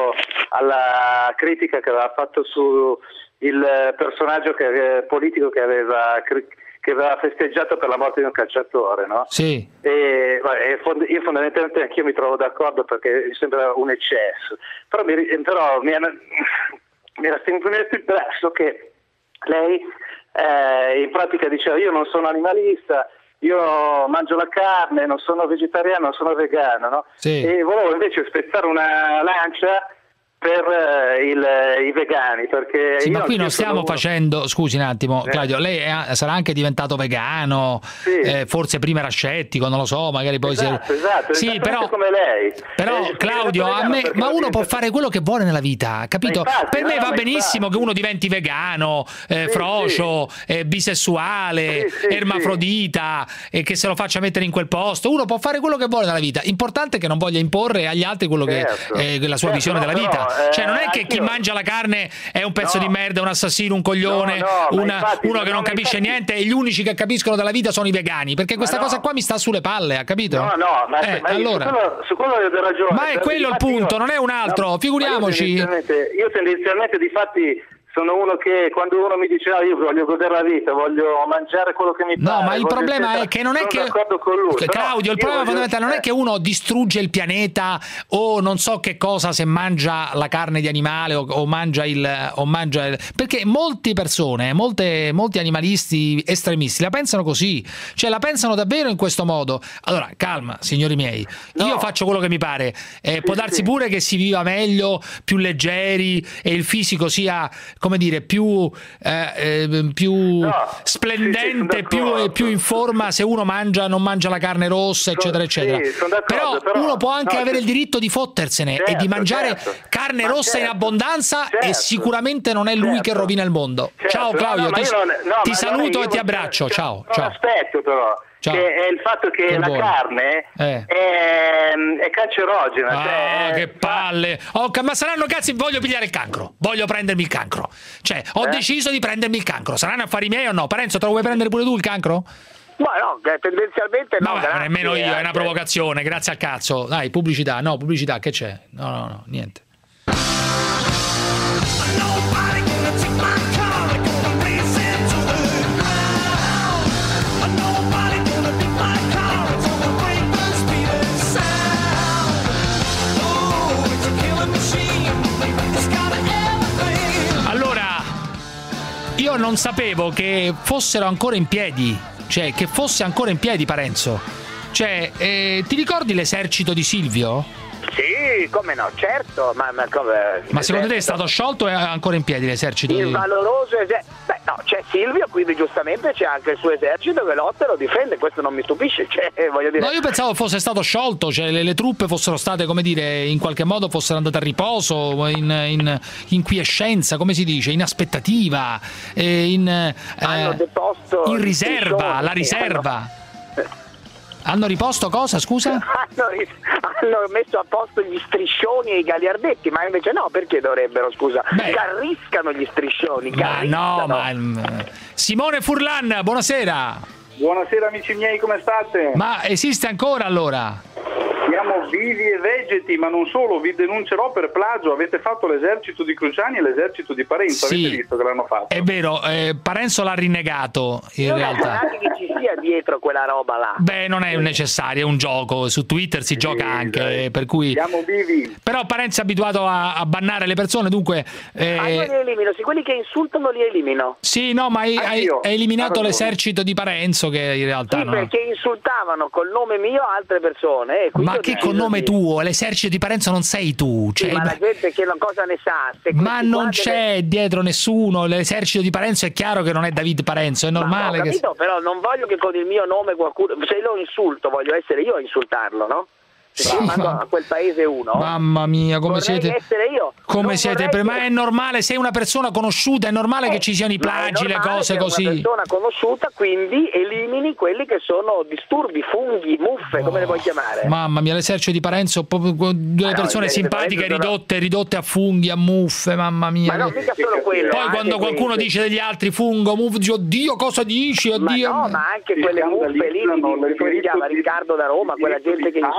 [SPEAKER 19] alla critica che aveva fatto su il personaggio politico che aveva festeggiato per la morte di un calciatore, no?
[SPEAKER 3] Sì.
[SPEAKER 19] Io fondamentalmente anch'io mi trovo d'accordo, perché mi sembra un eccesso, però mi era sempre impresso che lei in pratica diceva: io non sono animalista, io mangio la carne, non sono vegetariano, non sono vegano, no?
[SPEAKER 3] Sì.
[SPEAKER 19] E volevo invece spezzare una lancia per i vegani, perché
[SPEAKER 3] sì, ma qui non stiamo facendo, scusi un attimo Claudio, lei sarà anche diventato vegano, sì. Forse prima era scettico, non lo so, magari poi
[SPEAKER 19] esatto,
[SPEAKER 3] sì, però
[SPEAKER 19] come lei.
[SPEAKER 3] Però Claudio, ma uno può fare quello che vuole nella vita, capito?
[SPEAKER 19] Infatti,
[SPEAKER 3] per me va benissimo che uno diventi vegano, frocio, bisessuale, ermafrodita, e che se lo faccia mettere in quel posto. Uno può fare quello che vuole nella vita, importante è che non voglia imporre agli altri quello che è la sua visione della vita. Cioè non è che chi mangia la carne è un pezzo di merda, un assassino, un coglione, uno che non capisce niente, e gli unici che capiscono della vita sono i vegani, perché questa cosa qua mi sta sulle palle, ha capito?
[SPEAKER 19] Ma
[SPEAKER 3] allora
[SPEAKER 19] su quello avete ragione.
[SPEAKER 3] Ma è quello il punto, non è un altro, figuriamoci.
[SPEAKER 19] Io tendenzialmente difatti sono uno che quando uno mi dice io voglio godere la vita, voglio mangiare quello che mi pare.
[SPEAKER 3] No, ma il problema è che non è che
[SPEAKER 19] con lui,
[SPEAKER 3] Claudio, il problema fondamentale non è che uno distrugge il pianeta o non so che cosa se mangia la carne di animale o mangia perché molte persone, molti animalisti estremisti la pensano così, cioè la pensano davvero in questo modo. Allora, calma, signori miei. Io faccio quello che mi pare. Può darsi pure che si viva meglio, più leggeri e il fisico sia, come dire, più splendente, più in forma se uno non mangia la carne rossa, eccetera, eccetera. Però uno può anche avere il diritto di fottersene e di mangiare carne rossa in abbondanza, e sicuramente non è lui che rovina il mondo. Ciao Claudio, ti saluto e ti abbraccio. Ciao.
[SPEAKER 19] Aspetto però. Ciao. Che è il fatto che la carne è cancerogena.
[SPEAKER 3] Che palle! Ma saranno cazzi, voglio pigliare il cancro, voglio prendermi il cancro. Cioè, ho deciso di prendermi il cancro. Saranno affari miei o no? Parenzo, te lo vuoi prendere pure tu il cancro?
[SPEAKER 17] Ma no, tendenzialmente no.
[SPEAKER 3] No, nemmeno io, è una provocazione, grazie al cazzo. Dai, pubblicità, che c'è? No, niente. Io non sapevo che fossero ancora in piedi, cioè che fosse ancora in piedi Parenzo. Cioè, ti ricordi l'esercito di Silvio?
[SPEAKER 17] Sì, come no, certo,
[SPEAKER 3] ma secondo te è stato sciolto o è ancora in piedi l'esercito?
[SPEAKER 17] Il valoroso esercito. Beh, no, c'è Silvio, quindi giustamente c'è anche il suo esercito che lotta e lo difende, questo non mi stupisce, voglio dire.
[SPEAKER 3] No, io pensavo fosse stato sciolto, cioè le truppe fossero state, come dire, in qualche modo fossero andate a riposo, in quiescenza, come si dice, in aspettativa,
[SPEAKER 17] hanno deposto
[SPEAKER 3] in riserva, la riserva. Hanno riposto cosa, scusa?
[SPEAKER 17] Hanno messo a posto gli striscioni e i gagliardetti, ma invece no, perché dovrebbero, scusa? Garriscano gli striscioni,
[SPEAKER 3] Simone Furlan, buonasera.
[SPEAKER 20] Buonasera amici miei, come state?
[SPEAKER 3] Ma esiste ancora allora?
[SPEAKER 20] Siamo vivi e vegeti, ma non solo, vi denuncerò per plagio. Avete fatto l'esercito di Cruciani e l'esercito di Parenzo,
[SPEAKER 3] sì,
[SPEAKER 20] avete visto che l'hanno fatto?
[SPEAKER 3] È vero, Parenzo l'ha rinnegato in realtà.
[SPEAKER 17] Non che ci sia dietro quella roba là.
[SPEAKER 3] Beh, non è necessario, è un gioco, su Twitter si gioca anche, per cui
[SPEAKER 20] siamo vivi.
[SPEAKER 3] Però Parenzo è abituato a bannare le persone, dunque
[SPEAKER 17] io li elimino, sì, quelli che insultano li elimino.
[SPEAKER 3] Sì, no, ma hai eliminato l'esercito di Parenzo, che in realtà
[SPEAKER 17] sì, perché insultavano col nome mio altre persone,
[SPEAKER 3] ma che con nome tuo? L'esercito di Parenzo non sei tu,
[SPEAKER 17] cioè, sì, ma la gente che cosa ne sa?
[SPEAKER 3] Ma non c'è dietro nessuno, l'esercito di Parenzo è chiaro che non è David Parenzo, è normale.
[SPEAKER 17] Ho capito, però non voglio che con il mio nome qualcuno, se lo insulto voglio essere io a insultarlo, no? Se mando a quel paese uno,
[SPEAKER 3] mamma mia, come siete,
[SPEAKER 17] essere io.
[SPEAKER 3] Come siete, ma è normale, sei una persona conosciuta, è normale che ci siano i plagi, le cose così.
[SPEAKER 17] Una persona conosciuta, quindi elimini quelli che sono disturbi, funghi, muffe, come le vuoi chiamare?
[SPEAKER 3] Mamma mia, l'esercito di Parenzo, delle persone simpatiche ridotte a funghi, a muffe, mamma mia.
[SPEAKER 17] Ma no, mica solo quello.
[SPEAKER 3] Poi quando qualcuno dice degli altri fungo, muffo, oddio, cosa dici? Oddio.
[SPEAKER 17] Ma no, ma anche quelle muffe lì, come si chiama, Riccardo da Roma, quella gente che insulta.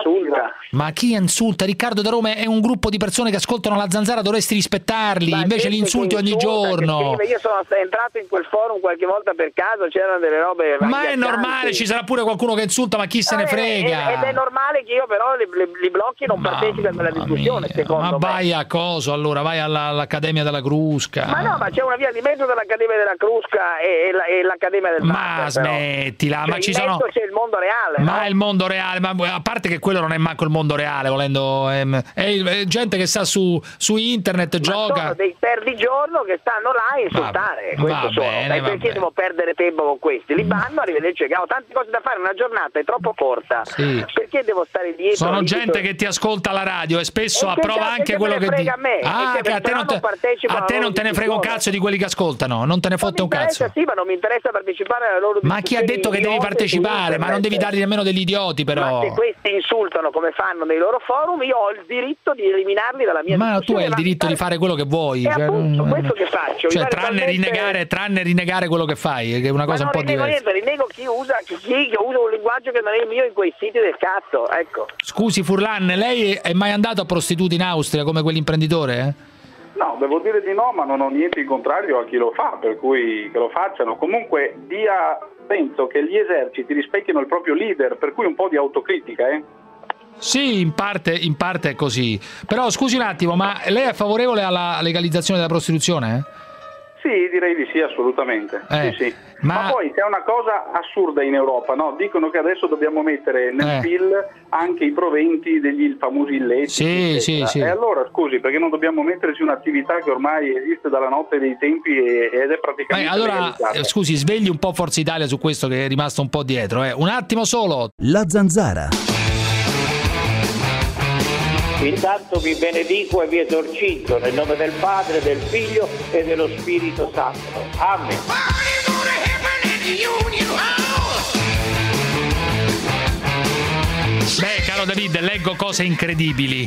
[SPEAKER 17] insulta.
[SPEAKER 3] Ma chi insulta? Riccardo da Roma è un gruppo di persone che ascoltano la Zanzara, dovresti rispettarli, invece li insulti ogni giorno.
[SPEAKER 17] Io sono entrato in quel forum qualche volta per caso, c'erano delle robe.
[SPEAKER 3] Ma è normale, ci sarà pure qualcuno che insulta, ma chi se ne frega?
[SPEAKER 17] Ed è normale che io però li blocchi e non partecipi alla discussione, secondo me.
[SPEAKER 3] Ma vai a coso allora, vai all'Accademia della Crusca.
[SPEAKER 17] Ma no, ma c'è una via di mezzo tra l'Accademia della Crusca e l'Accademia del
[SPEAKER 3] Ma smettila, ma ci sono.
[SPEAKER 17] C'è il mondo reale.
[SPEAKER 3] Ma
[SPEAKER 17] no?
[SPEAKER 3] è il mondo reale, ma a parte che quello non è manco il mondo reale, volendo. È gente che sta su internet, gioca.
[SPEAKER 17] Sono dei perdigiorno che stanno là a insultare. Perché devo perdere tempo con questi? Li banno, arrivederci, ho tante cose da fare, una giornata è troppo corta.
[SPEAKER 3] Sì.
[SPEAKER 17] Perché devo stare dietro?
[SPEAKER 3] Sono gente che ti ascolta alla radio e spesso approva anche quello che dici. Che a te non te ne frega un cazzo di quelli che ascoltano, non te ne fotte un cazzo.
[SPEAKER 17] Sì, ma non mi interessa partecipare alla loro
[SPEAKER 3] Ma chi ha detto che devi partecipare? Ma non devi dargli nemmeno degli idioti, però.
[SPEAKER 17] Ma se questi insultano come fanno nei loro forum, io ho il diritto di eliminarli dalla mia
[SPEAKER 3] Ma tu hai il diritto di fare quello che vuoi.
[SPEAKER 17] Appunto, questo che faccio.
[SPEAKER 3] Cioè, tranne rinnegare quello che fai, che è una cosa un po' diversa.
[SPEAKER 17] Rinego chi usa un linguaggio che non è il mio in quei siti del cazzo, ecco.
[SPEAKER 3] Scusi Furlan, lei è mai andato a prostituti in Austria come quell'imprenditore?
[SPEAKER 20] No, devo dire di no, ma non ho niente in contrario a chi lo fa, per cui che lo facciano. Comunque penso che gli eserciti rispecchiano il proprio leader, per cui un po' di autocritica,
[SPEAKER 3] Sì, in parte è così. Però scusi un attimo, ma lei è favorevole alla legalizzazione della prostituzione?
[SPEAKER 20] Sì, direi di sì, assolutamente. Sì. Ma poi c'è una cosa assurda in Europa, no? Dicono che adesso dobbiamo mettere nel PIL anche i proventi degli famosi illeciti. Sì. E allora, scusi, perché non dobbiamo metterci un'attività che ormai esiste dalla notte dei tempi ed è praticamente
[SPEAKER 3] allora, scusi, svegli un po' Forza Italia su questo che è rimasto un po' dietro. Un attimo solo.
[SPEAKER 2] La Zanzara.
[SPEAKER 21] Intanto vi benedico e vi esorcizzo nel nome del Padre, del Figlio e dello Spirito Santo. Amen.
[SPEAKER 3] Beh, caro David, leggo cose incredibili.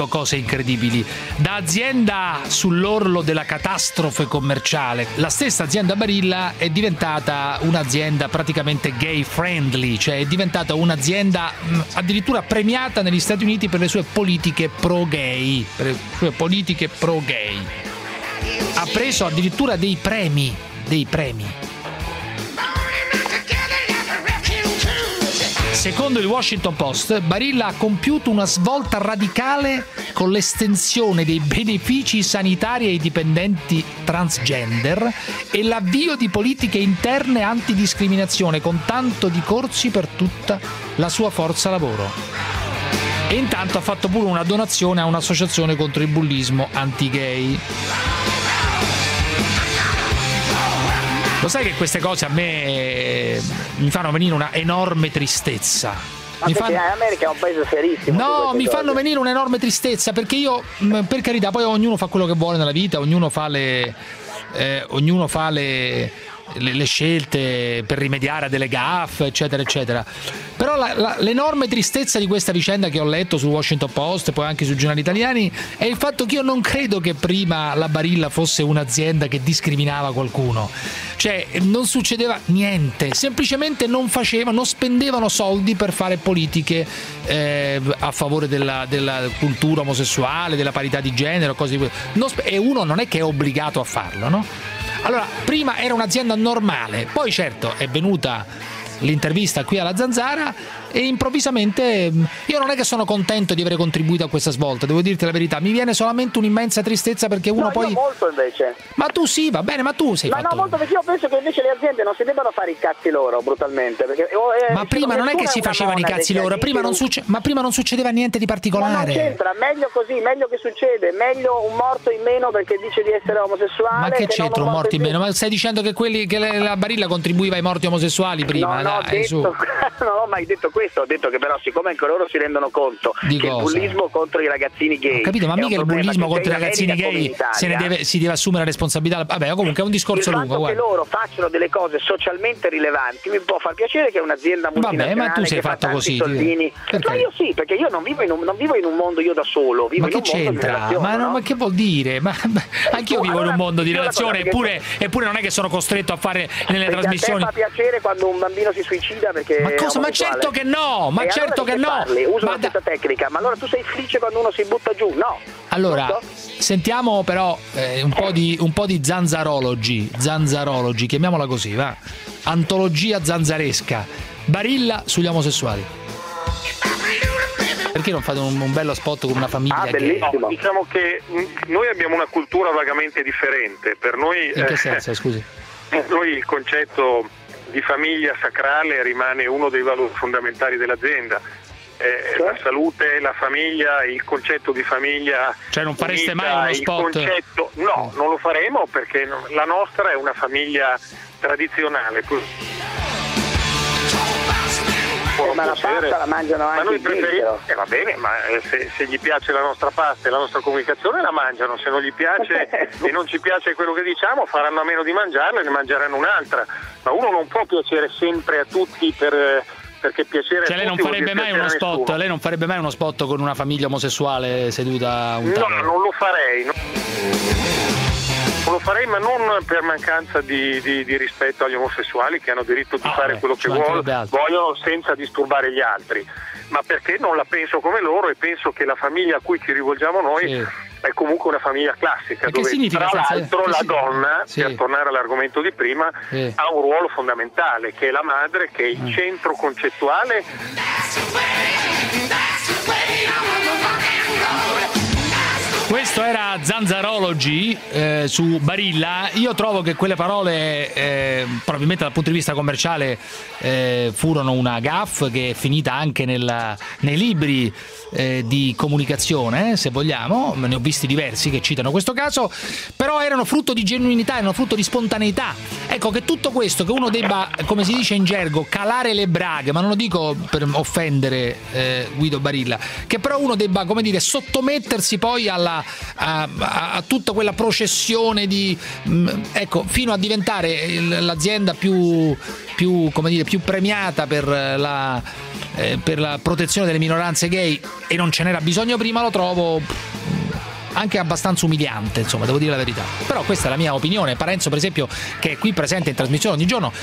[SPEAKER 3] Da azienda sull'orlo della catastrofe commerciale, la stessa azienda Barilla è diventata un'azienda praticamente gay friendly, cioè è diventata un'azienda addirittura premiata negli Stati Uniti per le sue politiche pro gay. Ha preso addirittura dei premi. Secondo il Washington Post, Barilla ha compiuto una svolta radicale con l'estensione dei benefici sanitari ai dipendenti transgender e l'avvio di politiche interne antidiscriminazione con tanto di corsi per tutta la sua forza lavoro. E intanto ha fatto pure una donazione a un'associazione contro il bullismo anti-gay. Lo sai che queste cose a me mi fanno venire una enorme tristezza.
[SPEAKER 17] Ma l'America è un paese serissimo.
[SPEAKER 3] No, mi fanno venire un'enorme tristezza perché io, per carità, poi ognuno fa quello che vuole nella vita, ognuno fa le scelte per rimediare a delle gaffe, eccetera, eccetera. Però l'enorme tristezza di questa vicenda che ho letto sul Washington Post e poi anche sui giornali italiani è il fatto che io non credo che prima la Barilla fosse un'azienda che discriminava qualcuno. Cioè, non succedeva niente, semplicemente non spendevano soldi per fare politiche a favore della cultura omosessuale, della parità di genere, cose di questo. E uno non è che è obbligato a farlo, no? Allora, prima era un'azienda normale, poi certo è venuta l'intervista qui alla Zanzara e improvvisamente io non è che sono contento di aver contribuito a questa svolta, devo dirti la verità, mi viene solamente un'immensa tristezza perché uno poi...
[SPEAKER 17] Io molto invece.
[SPEAKER 3] Ma tu sì, va bene, ma tu sei
[SPEAKER 17] fatto... No, molto, perché io penso che invece le aziende non si debbano fare i cazzi loro brutalmente, perché
[SPEAKER 3] ma prima non è che si facevano i cazzi loro, ma prima non succedeva niente di particolare.
[SPEAKER 17] Ma non c'entra, meglio così, meglio che succede, meglio un morto in meno perché dice di essere omosessuale.
[SPEAKER 3] Ma che c'entra un morto in meno? Ma stai dicendo che la Barilla contribuiva ai morti omosessuali prima?
[SPEAKER 17] Non ho mai detto questo, ho detto che però siccome anche loro si rendono conto che il bullismo contro i ragazzini gay,
[SPEAKER 3] ho capito, ma mica il bullismo contro i ragazzini gay si deve assumere la responsabilità. Vabbè, comunque è un discorso lungo.
[SPEAKER 17] Il fatto che loro facciano delle cose socialmente rilevanti mi può far piacere che è un'azienda multinazionale.
[SPEAKER 3] Vabbè, ma tu sei fatto così.
[SPEAKER 17] Ma io sì, perché io non vivo in un mondo io da solo, vivo in un mondo di relazione.
[SPEAKER 3] Ma che vuol dire? Anch'io vivo in un mondo di relazione, eppure non è che sono costretto a fare nelle trasmissioni.
[SPEAKER 17] A te fa piacere quando un bambino si suicida perché
[SPEAKER 3] ma certo che no, ma certo che no.
[SPEAKER 17] Uso la stessa tecnica, ma allora tu sei felice quando uno si butta giù? No.
[SPEAKER 3] Allora, sentiamo però un po' di zanzarology, chiamiamola così, va. Antologia zanzaresca. Barilla sugli omosessuali. Perché non fate un bello spot con una famiglia
[SPEAKER 10] No, diciamo che noi abbiamo una cultura vagamente differente. Per noi
[SPEAKER 3] in che senso, scusi?
[SPEAKER 10] Noi il concetto di famiglia sacrale rimane uno dei valori fondamentali dell'azienda. La salute, la famiglia, il concetto di famiglia.
[SPEAKER 3] Cioè non fareste mai uno spot?
[SPEAKER 10] No, non lo faremo perché la nostra è una famiglia tradizionale.
[SPEAKER 17] Ma la pasta la mangiano anche.
[SPEAKER 10] Ma noi preferiamo, va bene, ma se gli piace la nostra pasta e la nostra comunicazione la mangiano, se non gli piace e non ci piace quello che diciamo faranno a meno di mangiarla e ne mangeranno un'altra. Ma uno non può piacere sempre a tutti perché piacere
[SPEAKER 3] cioè,
[SPEAKER 10] a
[SPEAKER 3] lei non
[SPEAKER 10] tutti
[SPEAKER 3] farebbe mai uno spot,
[SPEAKER 10] nessuno.
[SPEAKER 3] Lei non farebbe mai uno spot con una famiglia omosessuale seduta a un tavolo?
[SPEAKER 10] No, non lo farei. Non lo farei, ma non per mancanza di rispetto agli omosessuali che hanno diritto di fare quello che vogliono senza disturbare gli altri, ma perché non la penso come loro e penso che la famiglia a cui ci rivolgiamo noi è comunque una famiglia classica, dove tra l'altro la donna, per tornare all'argomento di prima, ha un ruolo fondamentale, che è la madre, che è il centro concettuale.
[SPEAKER 3] Questo era Zanzarology su Barilla. Io trovo che quelle parole probabilmente dal punto di vista commerciale furono una gaffe che è finita anche nei libri di comunicazione, se vogliamo. Ne ho visti diversi che citano questo caso, però erano frutto di genuinità, erano frutto di spontaneità. Ecco, che tutto questo, che uno debba, come si dice in gergo, calare le braghe, ma non lo dico per offendere Guido Barilla, che però uno debba, come dire, sottomettersi poi a tutta quella processione di ecco, fino a diventare l'azienda più come dire, più premiata per la protezione delle minoranze gay, e non ce n'era bisogno prima, lo trovo anche abbastanza umiliante, insomma, devo dire la verità. Però questa è la mia opinione. Parenzo, per esempio, che è qui presente in trasmissione ogni giorno,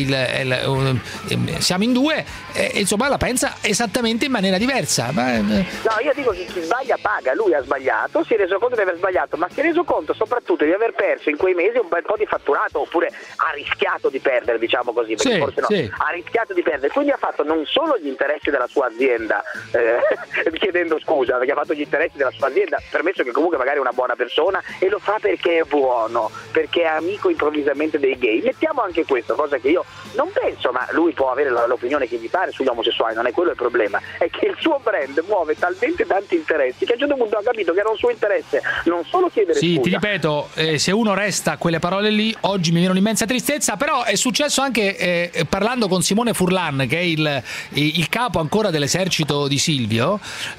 [SPEAKER 3] siamo in due, insomma, la pensa esattamente in maniera diversa.
[SPEAKER 17] No, io dico che chi sbaglia paga. Lui ha sbagliato, si è reso conto di aver sbagliato, ma si è reso conto soprattutto di aver perso in quei mesi un bel po' di fatturato, oppure ha rischiato di perdere, diciamo così, perché forse no, ha rischiato di perdere, quindi ha fatto non solo gli interessi della sua azienda, chiedendo scusa, perché ha fatto gli interessi della sua azienda, permesso che comunque magari è una buona persona e lo fa perché è buono, perché è amico improvvisamente dei gay. Mettiamo anche questo, cosa che io non penso, ma lui può avere l'opinione che gli pare sugli omosessuali, non è quello il problema, è che il suo brand muove talmente tanti interessi che a un certo punto ha capito che era un suo interesse non solo chiedere scusa.
[SPEAKER 3] Ti ripeto, se uno resta a quelle parole lì, oggi mi viene un'immensa tristezza, però è successo anche parlando con Simone Furlan, che è il capo ancora dell'esercito di Silvio,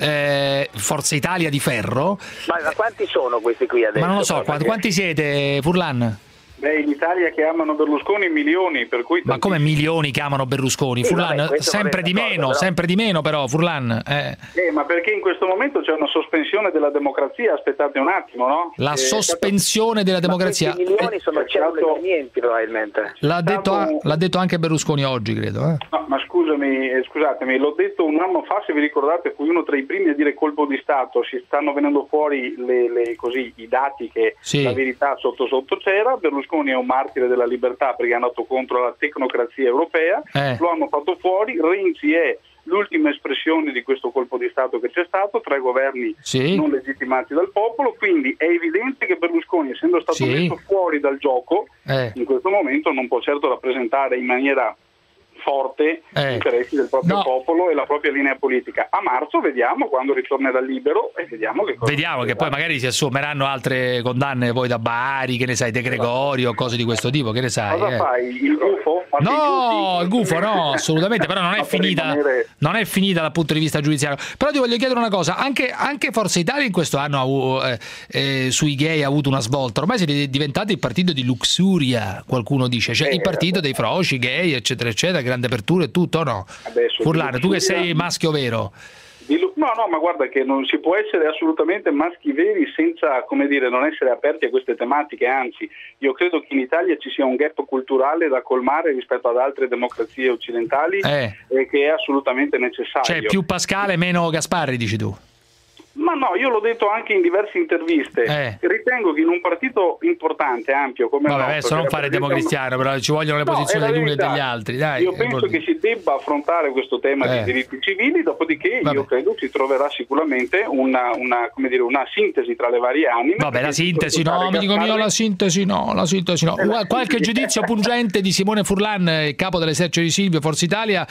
[SPEAKER 3] Forza Italia di ferro.
[SPEAKER 17] Ma quanti sono questi qui adesso?
[SPEAKER 3] Ma non lo so, quanti siete, Furlan?
[SPEAKER 20] Beh, in Italia che amano Berlusconi milioni, per cui...
[SPEAKER 3] Ma come milioni che amano Berlusconi? Sì, Furlan, vabbè, sempre di meno però, Furlan.
[SPEAKER 20] Ma perché in questo momento c'è una sospensione della democrazia, aspettate un attimo, no?
[SPEAKER 3] La sospensione della democrazia.
[SPEAKER 17] Ma milioni sono cellule dormienti probabilmente.
[SPEAKER 3] L'ha detto anche Berlusconi oggi, credo.
[SPEAKER 20] No, ma scusatemi, l'ho detto un anno fa, se vi ricordate, fui uno tra i primi a dire colpo di Stato, si stanno venendo fuori i dati che la verità sotto c'era. Berlusconi è un martire della libertà perché è andato contro la tecnocrazia europea, lo hanno fatto fuori. Renzi è l'ultima espressione di questo colpo di Stato che c'è stato, 3 governi non legittimati dal popolo, quindi è evidente che Berlusconi, essendo stato messo fuori dal gioco, in questo momento non può certo rappresentare in maniera forte gli interessi del proprio popolo e la propria linea politica. A marzo vediamo, quando ritornerà libero, e vediamo che cosa
[SPEAKER 3] che poi magari si assumeranno altre condanne poi da Bari, che ne sai, De Gregorio, cose di questo tipo, che ne sai.
[SPEAKER 20] Cosa fai? Il gufo?
[SPEAKER 3] No, il gufo no, assolutamente, però non è finita dal punto di vista giudiziario. Però ti voglio chiedere una cosa, anche Forza Italia in questo anno sui gay ha avuto una svolta. Ormai siete diventati il partito di luxuria, qualcuno dice, cioè il partito dei froci, gay, eccetera eccetera, grande apertura e tutto, o no? Furlan, tu che sei maschio vero.
[SPEAKER 20] No, ma guarda che non si può essere assolutamente maschi veri senza, come dire, non essere aperti a queste tematiche, anzi, io credo che in Italia ci sia un gap culturale da colmare rispetto ad altre democrazie occidentali e che è assolutamente necessario.
[SPEAKER 3] Cioè più Pascale, meno Gasparri, dici tu?
[SPEAKER 20] Ma no, io l'ho detto anche in diverse interviste. Ritengo che in un partito importante, ampio come il nostro,
[SPEAKER 3] adesso non fare democristiano, però ci vogliono le posizioni degli uni e degli altri. Dai,
[SPEAKER 20] io penso che si debba affrontare questo tema dei diritti civili, dopodiché io credo si troverà sicuramente una sintesi tra le varie anime.
[SPEAKER 3] Vabbè, la sintesi no, mi dico io la sintesi no. Qualche giudizio pungente di Simone Furlan, capo dell'esercito di Silvio, Forza Italia,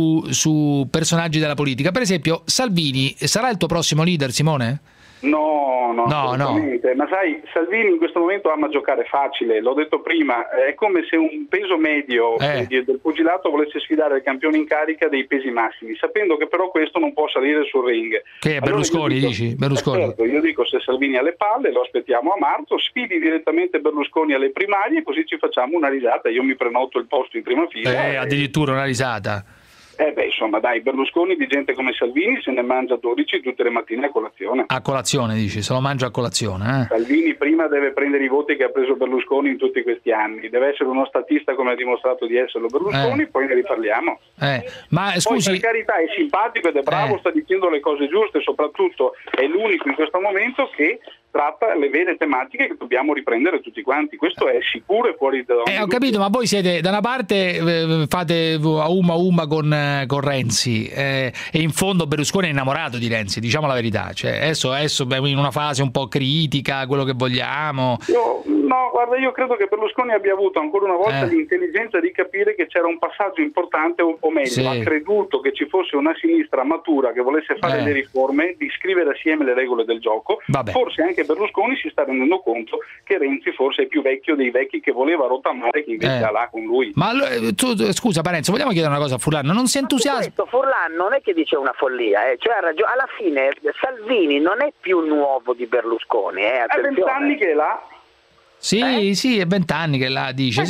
[SPEAKER 3] su personaggi della politica. Per esempio, Salvini sarà il tuo prossimo leader, Simone?
[SPEAKER 20] No, assolutamente. Ma sai, Salvini in questo momento ama giocare facile, l'ho detto prima, è come se un peso medio del pugilato volesse sfidare il campione in carica dei pesi massimi, sapendo che però questo non può salire sul ring.
[SPEAKER 3] Che è Berlusconi, allora dici? Berlusconi.
[SPEAKER 20] Certo, io dico, se Salvini ha le palle, lo aspettiamo a marzo, sfidi direttamente Berlusconi alle primarie, così ci facciamo una risata, io mi prenoto il posto in prima fila.
[SPEAKER 3] Addirittura una risata.
[SPEAKER 20] Insomma, dai, Berlusconi di gente come Salvini se ne mangia 12 tutte le mattine a colazione.
[SPEAKER 3] A colazione, dici? Se lo mangia a colazione,
[SPEAKER 20] Salvini prima deve prendere i voti che ha preso Berlusconi in tutti questi anni. Deve essere uno statista come ha dimostrato di esserlo Berlusconi, poi ne riparliamo.
[SPEAKER 3] Ma scusi...
[SPEAKER 20] Poi, per carità, è simpatico ed è bravo, sta dicendo le cose giuste, soprattutto è l'unico in questo momento che tratta le vere tematiche che dobbiamo riprendere tutti quanti. Questo è sicuro e fuori da ogni
[SPEAKER 3] ho capito, ma voi siete da una parte fate a uma con Renzi e in fondo Berlusconi è innamorato di Renzi, diciamo la verità, cioè adesso in una fase un po' critica, quello che vogliamo.
[SPEAKER 20] Io credo che Berlusconi abbia avuto ancora una volta l'intelligenza di capire che c'era un passaggio importante, o meglio, ha creduto che ci fosse una sinistra matura che volesse fare le riforme, di scrivere assieme le regole del gioco. Forse anche Berlusconi si sta rendendo conto che Renzi forse è più vecchio dei vecchi che voleva rottamare, che invece ha là con lui.
[SPEAKER 3] Ma scusa Parenzo, vogliamo chiedere una cosa a Furlan? Non si entusiasma?
[SPEAKER 17] Questo Furlan non è che dice una follia, cioè ha ragione. Alla fine Salvini non è più nuovo di Berlusconi,
[SPEAKER 20] è 20 anni che è là.
[SPEAKER 3] Sì, è 20 anni che la dice.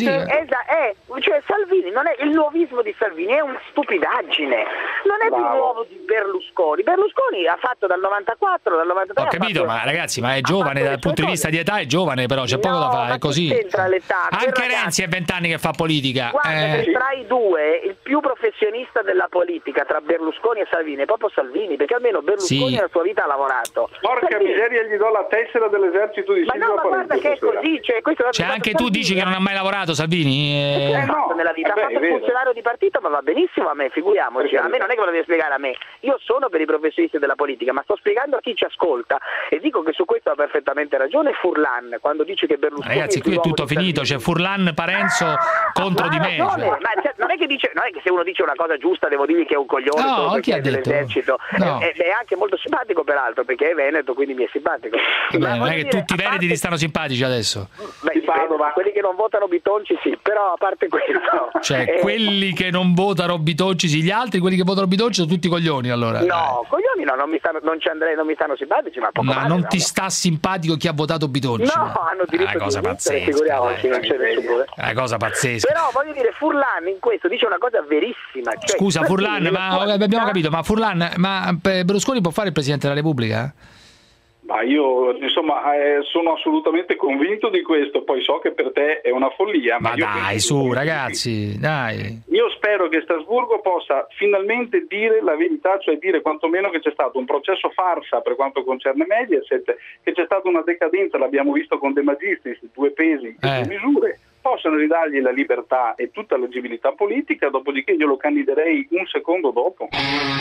[SPEAKER 17] Cioè Salvini non è il nuovismo di Salvini, è una stupidaggine. Non è più nuovo di Berlusconi. Berlusconi ha fatto dal 94, dal 93.
[SPEAKER 3] Ho capito, ma ragazzi, ma è giovane dal punto di vista di età, è giovane, però c'è poco da fare, è così.
[SPEAKER 17] L'età.
[SPEAKER 3] Anche Renzi è 20 anni che fa politica.
[SPEAKER 17] Guarda, che tra i due il più professionista della politica tra Berlusconi e Salvini è proprio Salvini, perché almeno Berlusconi nella sua vita ha lavorato.
[SPEAKER 20] Porca miseria, gli do la tessera dell'esercito di Silvio.
[SPEAKER 17] Ma guarda che è così.
[SPEAKER 3] Cioè anche tu dici che non ha mai lavorato Salvini?
[SPEAKER 17] Nella vita ha fatto il funzionario di partito, ma va benissimo a me, figuriamoci. A me non è che me lo devi spiegare a me. Io sono per i professionisti della politica, ma sto spiegando a chi ci ascolta e dico che su questo ha perfettamente ragione Furlan quando dice che Berlusconi.
[SPEAKER 3] Ragazzi, qui è tutto finito, c'è Furlan Parenzo contro di me.
[SPEAKER 17] Ma non è che se uno dice una cosa giusta devo dirgli che è un coglione,
[SPEAKER 3] no, chi ha detto?
[SPEAKER 17] Dell'esercito. No. È anche molto simpatico peraltro, perché è veneto, quindi mi è simpatico.
[SPEAKER 3] Non è che tutti i veneti ti stanno simpatici adesso.
[SPEAKER 17] Quelli che non votano Bitonci sì, però a parte questo,
[SPEAKER 3] cioè quelli che non votano Bitonci sì, gli altri, quelli che votano Bitonci sono tutti coglioni, allora.
[SPEAKER 17] No, coglioni no, non mi stanno simpatici, ma poco
[SPEAKER 3] ma
[SPEAKER 17] male,
[SPEAKER 3] non ti sta simpatico chi ha votato Bitonci?
[SPEAKER 17] No, hanno diritto di esistere, figuriamoci, non c'è nessun problema.
[SPEAKER 3] È una cosa pazzesca.
[SPEAKER 17] Però voglio dire, Furlan in questo dice una cosa verissima. Cioè,
[SPEAKER 3] scusa Furlan, ma abbiamo capito, ma Furlan, ma Berlusconi può fare il Presidente della Repubblica?
[SPEAKER 20] Ma io insomma sono assolutamente convinto di questo, poi so che per te è una follia.
[SPEAKER 3] Ma dai, su ragazzi, dai.
[SPEAKER 20] Io spero che Strasburgo possa finalmente dire la verità, cioè dire quantomeno che c'è stato un processo farsa per quanto concerne Mediaset, che c'è stata una decadenza, l'abbiamo visto con De Magistris, 2 pesi e 2 misure. Possono ridargli la libertà e tutta l'agibilità politica, dopodiché io lo candiderei un secondo dopo.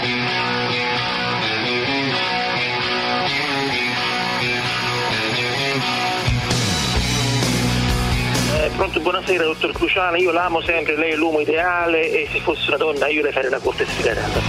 [SPEAKER 21] Pronto, buonasera dottor Cruciani, io l'amo sempre, lei è l'uomo ideale e se fosse una donna io le farei la corte sfiderata.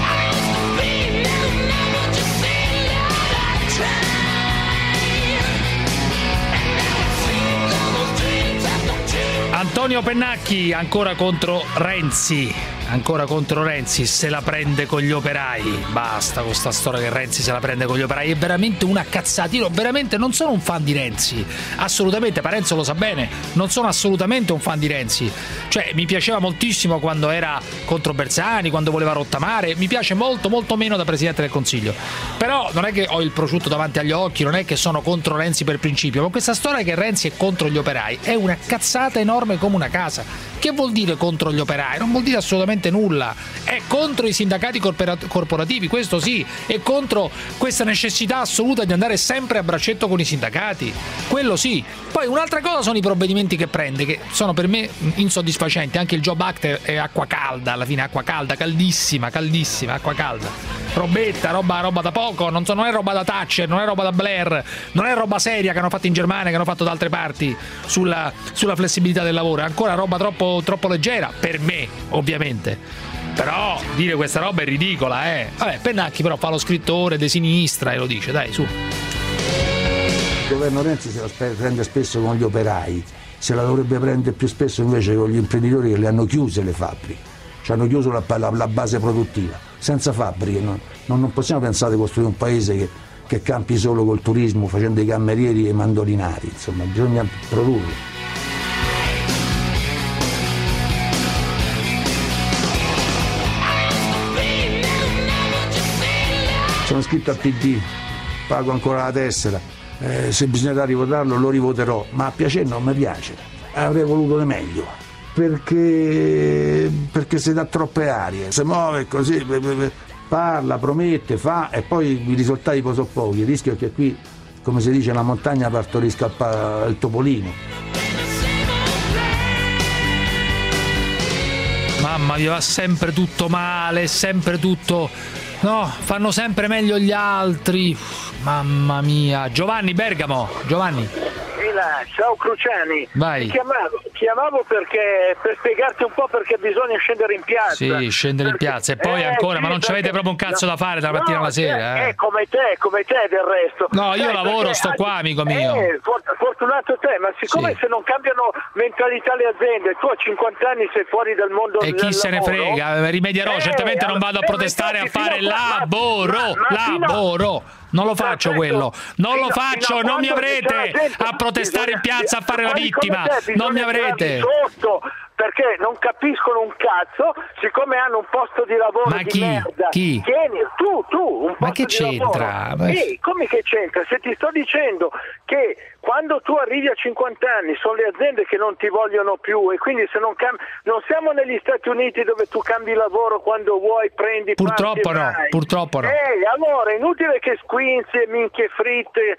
[SPEAKER 3] Antonio Pennacchi ancora contro Renzi. ancora contro Renzi, se la prende con gli operai. Basta con sta storia che Renzi se la prende con gli operai, è veramente una cazzata. Io veramente non sono un fan di Renzi, assolutamente, Parenzo lo sa bene, non sono assolutamente un fan di Renzi. Cioè, mi piaceva moltissimo quando era contro Bersani, quando voleva rottamare, mi piace molto molto meno da Presidente del Consiglio. Però non è che ho il prosciutto davanti agli occhi, non è che sono contro Renzi per principio, ma questa storia che Renzi è contro gli operai è una cazzata enorme come una casa. Che vuol dire contro gli operai? Non vuol dire assolutamente nulla. È contro i sindacati corporativi, questo sì, è contro questa necessità assoluta di andare sempre a braccetto con i sindacati, quello sì. Poi un'altra cosa sono i provvedimenti che prende, che sono per me insoddisfacenti. Anche il Job Act è acqua calda, alla fine acqua calda, caldissima, acqua calda, robetta, roba da poco, non è roba da Thatcher, non è roba da Blair, non è roba seria che hanno fatto in Germania, che hanno fatto da altre parti sulla flessibilità del lavoro, è ancora roba troppo leggera, per me ovviamente. Però dire questa roba è ridicola, Vabbè, Pennacchi però fa lo scrittore di sinistra e lo dice, dai, su.
[SPEAKER 1] Il governo Renzi se la prende spesso con gli operai, se la dovrebbe prendere più spesso invece con gli imprenditori che le hanno chiuse le fabbriche, ci hanno chiuso la base produttiva. Senza fabbriche non possiamo pensare di costruire un paese che campi solo col turismo, facendo i camerieri e i mandolinari, insomma, bisogna produrre. Sono iscritto al PD, pago ancora la tessera, se bisognerà rivotarlo lo rivoterò, ma a piacere non mi piace, avrei voluto di meglio, perché si dà troppe arie, si muove così, parla, promette, fa e poi i risultati poi sono pochi. Il rischio è che qui, come si dice, la montagna partorisca il topolino.
[SPEAKER 3] Mamma mia, va sempre tutto male, sempre tutto... No, fanno sempre meglio gli altri. Mamma mia. Giovanni Bergamo, Giovanni.
[SPEAKER 21] Ciao Cruciani.
[SPEAKER 3] Vai.
[SPEAKER 21] Chiamavo perché per spiegarti un po' perché bisogna scendere in piazza.
[SPEAKER 3] Sì, scendere in piazza e poi ancora, sì, ma non ci avete proprio un cazzo da fare dalla mattina alla sera.
[SPEAKER 21] È come te del resto.
[SPEAKER 3] No, io lavoro, sto qua, amico mio.
[SPEAKER 21] Fortunato te, ma siccome se non cambiano mentalità le aziende, tu a 50 anni sei fuori dal mondo
[SPEAKER 3] e chi se ne frega, rimedierò, certamente non vado a protestare a fare lavoro. Non lo faccio quello, non lo faccio, non mi avrete a protestare in piazza a fare la vittima, non mi avrete.
[SPEAKER 21] Perché non capiscono un cazzo, siccome hanno un posto di lavoro di merda.
[SPEAKER 3] Chi?
[SPEAKER 21] Tu un posto
[SPEAKER 3] ma che
[SPEAKER 21] di
[SPEAKER 3] c'entra?
[SPEAKER 21] lavoro. Come che c'entra? Se ti sto dicendo che quando tu arrivi a 50 anni sono le aziende che non ti vogliono più e quindi se non siamo negli Stati Uniti dove tu cambi lavoro quando vuoi, prendi
[SPEAKER 3] purtroppo no, purtroppo no.
[SPEAKER 21] Allora è inutile che squinzi e minchie fritte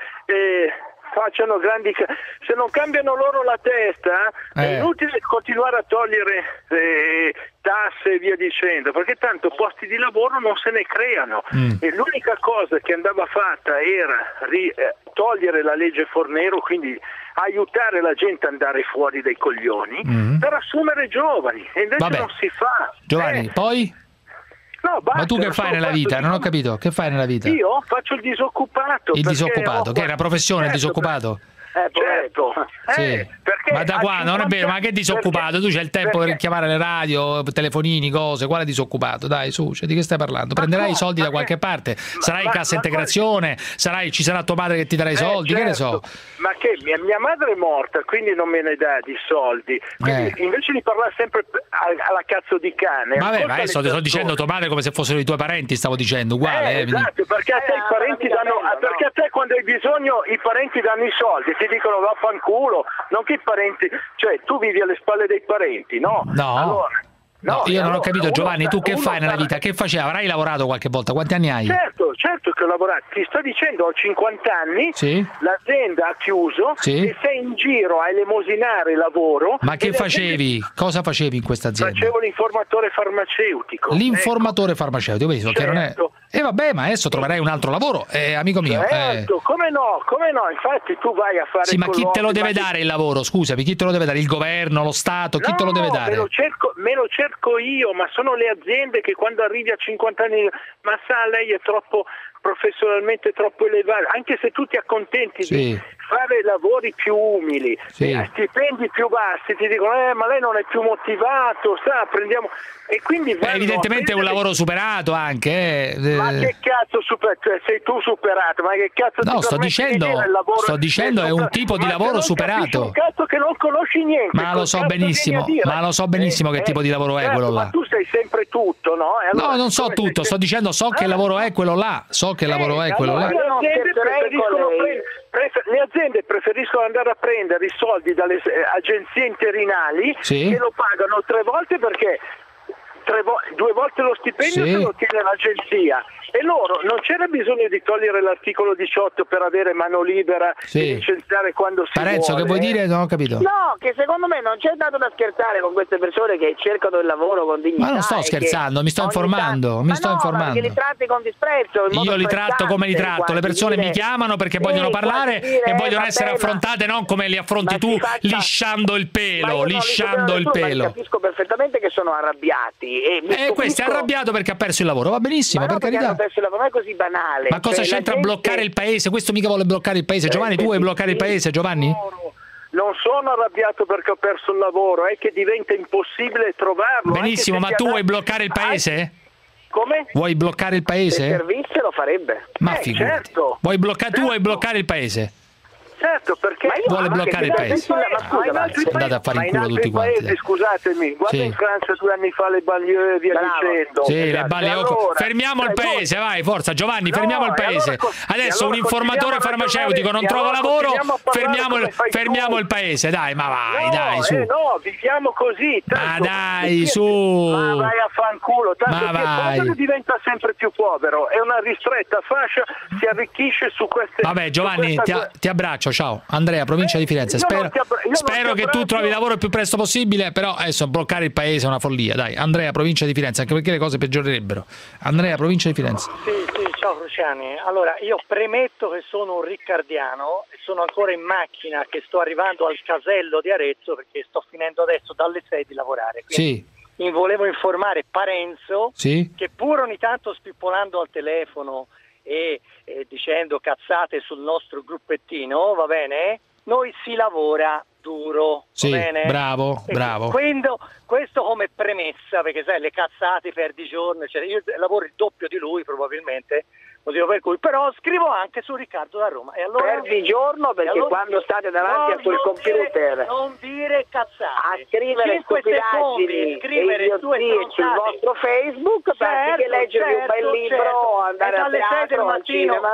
[SPEAKER 21] facciano grandi, se non cambiano loro la testa è inutile continuare a togliere tasse e via dicendo, perché tanto posti di lavoro non se ne creano e l'unica cosa che andava fatta era togliere la legge Fornero, quindi aiutare la gente ad andare fuori dai coglioni per assumere giovani e invece non si fa.
[SPEAKER 3] Giovanni, poi?
[SPEAKER 21] No, basta,
[SPEAKER 3] ma tu che fai nella vita? Non ho capito, che fai nella vita?
[SPEAKER 21] Io faccio il disoccupato.
[SPEAKER 3] Il disoccupato, che è una professione, il disoccupato?
[SPEAKER 21] Certo.
[SPEAKER 3] Sì. Ma da quando? Non è vero, ma che disoccupato? Tu c'hai il tempo per chiamare le radio, telefonini, cose, quale disoccupato? Dai, su, di che stai parlando? Prenderai i soldi da qualche parte, sarai in cassa integrazione, ci sarà tua madre che ti darà i soldi, che ne so.
[SPEAKER 21] Ma che mia madre è morta, quindi non me ne dà di soldi. Quindi invece di parlare sempre alla cazzo di cane.
[SPEAKER 3] Vabbè, ma adesso ti sto dicendo tua madre come se fossero i tuoi parenti, stavo dicendo, uguale.
[SPEAKER 21] Esatto, perché a te i parenti danno, perché a te quando hai bisogno i parenti danno i soldi, ti dicono vaffanculo, non che i parenti, cioè tu vivi alle spalle dei parenti, no?
[SPEAKER 3] No.
[SPEAKER 21] Allora,
[SPEAKER 3] No, io non ho capito, Giovanni, tu che fai nella vita? Che facevi? Avrai lavorato qualche volta? Quanti anni hai?
[SPEAKER 21] Certo che ho lavorato. Ti sto dicendo, ho 50 anni, l'azienda ha chiuso e sei in giro a elemosinare lavoro.
[SPEAKER 3] Ma che facevi? Cosa facevi in questa azienda?
[SPEAKER 21] Facevo l'informatore farmaceutico.
[SPEAKER 3] L'informatore farmaceutico, che non è... vabbè, ma adesso troverai un altro lavoro, amico mio.
[SPEAKER 21] Certo, come no, infatti tu vai a fare...
[SPEAKER 3] Sì, ma chi te lo deve dare il lavoro? Scusami, chi te lo deve dare? Il governo, lo Stato? Chi te lo deve dare?
[SPEAKER 21] me lo cerco io, ma sono le aziende che quando arrivi a 50 anni, ma sa, lei è troppo professionalmente troppo elevato, anche se tu ti accontenti di fare lavori più umili, stipendi più bassi, ti dicono ma lei non è più motivato, prendiamo, e quindi
[SPEAKER 3] evidentemente è un lavoro superato anche.
[SPEAKER 21] Ma che cazzo cioè, sei tu superato, ma che cazzo
[SPEAKER 3] no, sto dicendo è un tipo di lavoro superato.
[SPEAKER 21] Un cazzo che non conosci niente.
[SPEAKER 3] Ma lo so benissimo, che tipo di lavoro è quello là.
[SPEAKER 21] Ma tu sai sempre tutto, no? Allora,
[SPEAKER 3] no, non so tutto, sto dicendo che lavoro è quello là, che lavoro è quello là.
[SPEAKER 21] Le aziende preferiscono andare a prendere i soldi dalle agenzie interinali che lo pagano 3 volte perché 2 volte lo stipendio se lo tiene l'agenzia, e loro non c'era bisogno di togliere l'articolo 18 per avere mano libera e licenziare quando si
[SPEAKER 3] Parenzo,
[SPEAKER 21] vuole.
[SPEAKER 3] che vuoi dire? Non ho capito.
[SPEAKER 17] No, che secondo me non c'è tanto da scherzare con queste persone che cercano il lavoro con dignità.
[SPEAKER 3] Ma non sto scherzando, mi sto informando.
[SPEAKER 17] Perché li tratti con disprezzo.
[SPEAKER 3] Io li tratto come li tratto. Le persone mi chiamano perché vogliono parlare e vogliono essere affrontate, non come li affronti tu, lisciando il pelo.
[SPEAKER 17] Capisco perfettamente che sono arrabbiati.
[SPEAKER 3] Questo è arrabbiato perché ha perso il lavoro, va benissimo, per carità.
[SPEAKER 17] Non è così banale.
[SPEAKER 3] Ma cosa c'entra bloccare il paese? Questo mica vuole bloccare il paese. Giovanni, tu vuoi bloccare il paese, Giovanni?
[SPEAKER 21] Non sono arrabbiato perché ho perso il lavoro, è che diventa impossibile trovarlo.
[SPEAKER 3] Benissimo, ma tu vuoi bloccare il paese?
[SPEAKER 21] Come?
[SPEAKER 3] Vuoi bloccare il paese?
[SPEAKER 17] Se servisse lo farebbe.
[SPEAKER 3] Ma figurati. Certo. Tu vuoi bloccare il paese?
[SPEAKER 21] Certo, perché
[SPEAKER 3] vuole bloccare il paese. Andate a fare in culo tutti quanti.
[SPEAKER 21] Scusatemi, guarda in Francia 2 anni fa le banlieue e via dicendo.
[SPEAKER 3] Le balle. Fermiamo il paese, vai, forza Giovanni, fermiamo il paese. Adesso un informatore farmaceutico non trova lavoro, fermiamo il paese, dai, ma vai, dai, su.
[SPEAKER 21] No, viviamo così.
[SPEAKER 3] Ma dai, su.
[SPEAKER 21] Ma vai a fanculo, tanto che il popolo diventa sempre più povero, è una ristretta fascia, si arricchisce su queste.
[SPEAKER 3] Vabbè, Giovanni, ti abbraccio. Ciao, Andrea, provincia di Firenze. Spero che tu trovi lavoro il più presto possibile, però adesso bloccare il paese è una follia. Dai, Andrea, provincia di Firenze, anche perché le cose peggiorerebbero. Andrea, provincia di Firenze.
[SPEAKER 6] Sì, ciao Cruciani. Allora, io premetto che sono un riccardiano e sono ancora in macchina che sto arrivando al casello di Arezzo perché sto finendo adesso dalle 6 di lavorare. Quindi volevo informare Parenzo che pur ogni tanto spippolando al telefono e dicendo cazzate sul nostro gruppettino, va bene? Noi si lavora duro, va bene?
[SPEAKER 3] Bravo.
[SPEAKER 6] Quindi, questo come premessa, perché sai, le cazzate perdi giorno, cioè io lavoro il doppio di lui probabilmente, motivo per cui però scrivo anche su Riccardo da Roma. E allora,
[SPEAKER 17] perdi giorno perché quando state davanti a quel computer
[SPEAKER 6] non dire cazzate,
[SPEAKER 17] a scrivere stupidaggini e idiozie sul vostro Facebook, che leggervi un bel libro, andare al teatro, al cinema.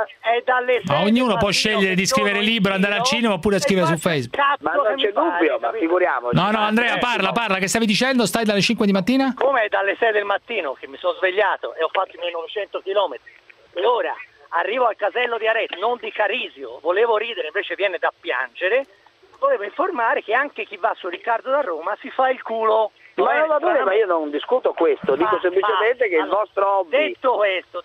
[SPEAKER 3] Ma ognuno può scegliere di scrivere libro, andare al cinema oppure scrivere su Facebook.
[SPEAKER 17] Ma non c'è dubbio, ma figuriamoci.
[SPEAKER 3] No, Andrea, parla, che stavi dicendo? Stai dalle 5 di mattina?
[SPEAKER 6] Come dalle 6 del mattino che mi sono svegliato e ho fatto i miei 900 chilometri. E ora arrivo al casello di Arezzo, non di Carisio, volevo ridere, invece viene da piangere. Volevo informare che anche chi va su Riccardo da Roma si fa il culo.
[SPEAKER 17] Ma io non discuto questo, dico semplicemente che il vostro hobby.
[SPEAKER 6] Detto questo,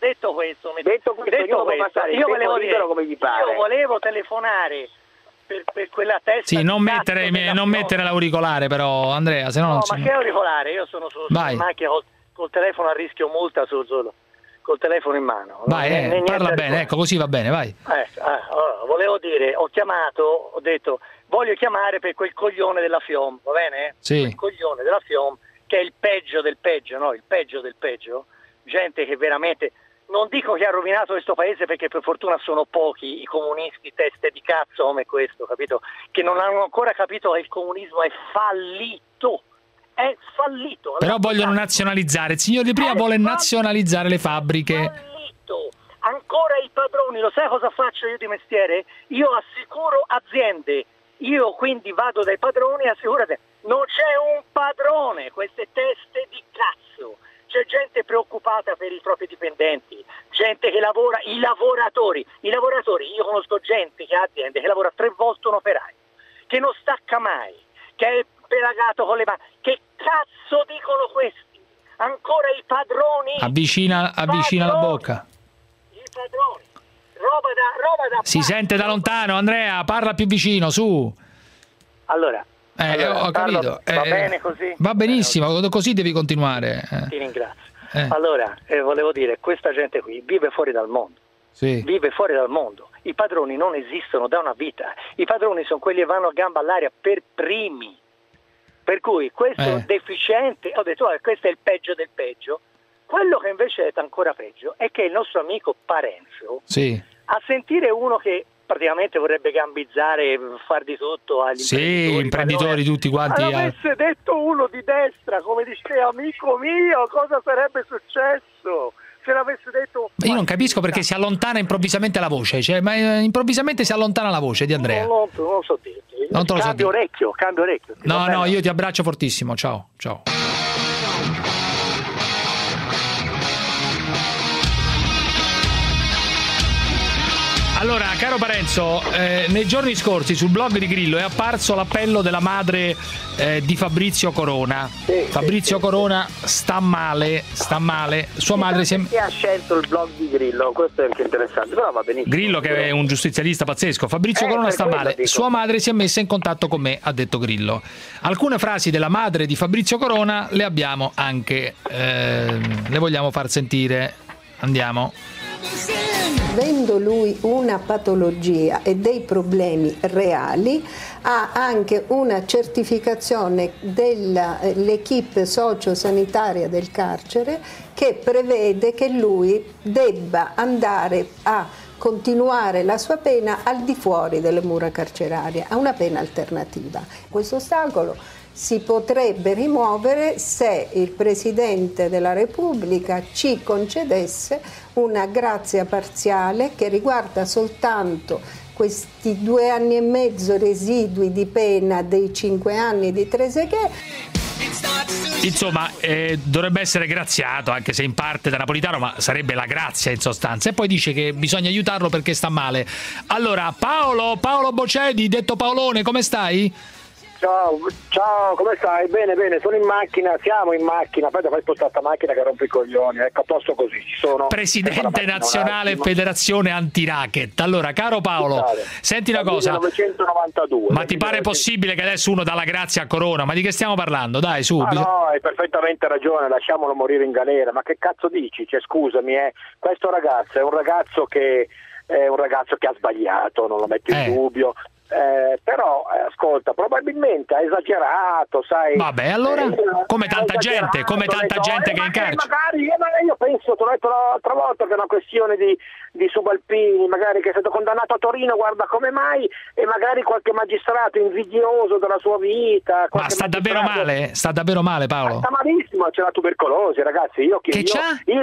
[SPEAKER 6] io volevo dire, come gli pare. Io volevo telefonare per quella testa.
[SPEAKER 3] Sì, non mettere l'auricolare però, Andrea, se no non
[SPEAKER 6] ma che auricolare? Io sono su macchina col telefono a rischio multa solo. Col telefono in mano.
[SPEAKER 3] Vai, parla bene, ecco, così va bene, vai.
[SPEAKER 6] Volevo dire, ho detto, voglio chiamare per quel coglione della FIOM, va bene?
[SPEAKER 3] Sì.
[SPEAKER 6] Quel coglione della FIOM, che è il peggio del peggio, no? Il peggio del peggio. Gente che veramente, non dico che ha rovinato questo paese perché per fortuna sono pochi i comunisti teste di cazzo come questo, capito? Che non hanno ancora capito che il comunismo è fallito. È fallito.
[SPEAKER 3] Però vogliono nazionalizzare. Il signor Di Prima vuole nazionalizzare le fabbriche.
[SPEAKER 6] Fallito. Ancora i padroni, lo sai cosa faccio io di mestiere? Io assicuro aziende. Io quindi vado dai padroni e assicuro aziende. Non c'è un padrone, queste teste di cazzo. C'è gente preoccupata per i propri dipendenti, gente che lavora, i lavoratori, io conosco gente che ha aziende che lavora 3 volte un operaio, che non stacca mai, che è pelagato con le mani. Che cazzo dicono questi? Ancora i padroni?
[SPEAKER 3] Avvicina la bocca.
[SPEAKER 6] I padroni. Roba da
[SPEAKER 3] si sente da lontano, Andrea, parla più vicino, su.
[SPEAKER 6] Allora,
[SPEAKER 3] Allora, ho capito.
[SPEAKER 6] Va bene così?
[SPEAKER 3] Va benissimo, così devi continuare.
[SPEAKER 6] Ti ringrazio. Allora, volevo dire, questa gente qui vive fuori dal mondo.
[SPEAKER 3] Sì.
[SPEAKER 6] Vive fuori dal mondo. I padroni non esistono da una vita. I padroni sono quelli che vanno a gamba all'aria per primi. Per cui questo deficiente, ho detto, questo è il peggio del peggio. Quello che invece è ancora peggio è che il nostro amico Parenzo, a sentire uno che praticamente vorrebbe gambizzare, far di tutto agli
[SPEAKER 3] imprenditori tutti quanti.
[SPEAKER 6] Avesse detto uno di destra, come dice amico mio, cosa sarebbe successo? Se l'avesse detto...
[SPEAKER 3] Io non capisco perché si allontana improvvisamente la voce, ma improvvisamente si allontana la voce di Andrea.
[SPEAKER 6] Non so dirti. Cambio orecchio.
[SPEAKER 3] No, io ti abbraccio fortissimo, ciao. Allora, caro Parenzo, nei giorni scorsi sul blog di Grillo è apparso l'appello della madre di Fabrizio Corona. Fabrizio Corona sta male. Sua madre si è...
[SPEAKER 17] Chi ha scelto il blog di Grillo? Questo è anche interessante, però va benissimo.
[SPEAKER 3] Grillo, che è un giustizialista pazzesco. Fabrizio Corona sta male. Sua madre si è messa in contatto con me, ha detto Grillo. Alcune frasi della madre di Fabrizio Corona le abbiamo anche, le vogliamo far sentire. Andiamo.
[SPEAKER 5] Avendo lui una patologia e dei problemi reali, ha anche una certificazione dell'equipe sociosanitaria del carcere che prevede che lui debba andare a continuare la sua pena al di fuori delle mura carcerarie, a una pena alternativa. Questo ostacolo si potrebbe rimuovere se il Presidente della Repubblica ci concedesse una grazia parziale che riguarda soltanto questi 2 anni e mezzo residui di pena dei 5 anni di Trezeguet.
[SPEAKER 3] Insomma, dovrebbe essere graziato, anche se in parte da napolitano, ma sarebbe la grazia in sostanza. E poi dice che bisogna aiutarlo perché sta male. Allora, Paolo Bocedi, detto Paolone, come stai?
[SPEAKER 22] Ciao, come stai? Bene, sono in macchina, siamo in macchina, poi fai spostare sta macchina che rompe i coglioni, ecco, a posto così, ci sono.
[SPEAKER 3] Presidente nazionale Federazione Antiracket. Allora, caro Paolo, senti una cosa.
[SPEAKER 22] 1992.
[SPEAKER 3] Ma ti pare possibile che adesso uno dà la grazia a Corona? Ma di che stiamo parlando? Dai, su.
[SPEAKER 22] No, hai perfettamente ragione, lasciamolo morire in galera, ma che cazzo dici? Cioè, scusami, questo ragazzo è un ragazzo che ha sbagliato, non lo metto in dubbio. Però ascolta, probabilmente ha esagerato, sai.
[SPEAKER 3] Vabbè, allora come tanta gente che è in carcere.
[SPEAKER 22] Magari io penso, te l'ho detto l'altra volta, che è una questione di subalpini, magari che è stato condannato a Torino, guarda come mai, e magari qualche magistrato invidioso della sua vita.
[SPEAKER 3] Ma sta davvero male? Sta davvero male, Paolo?
[SPEAKER 22] Sta malissimo, c'è la tubercolosi, ragazzi. Dice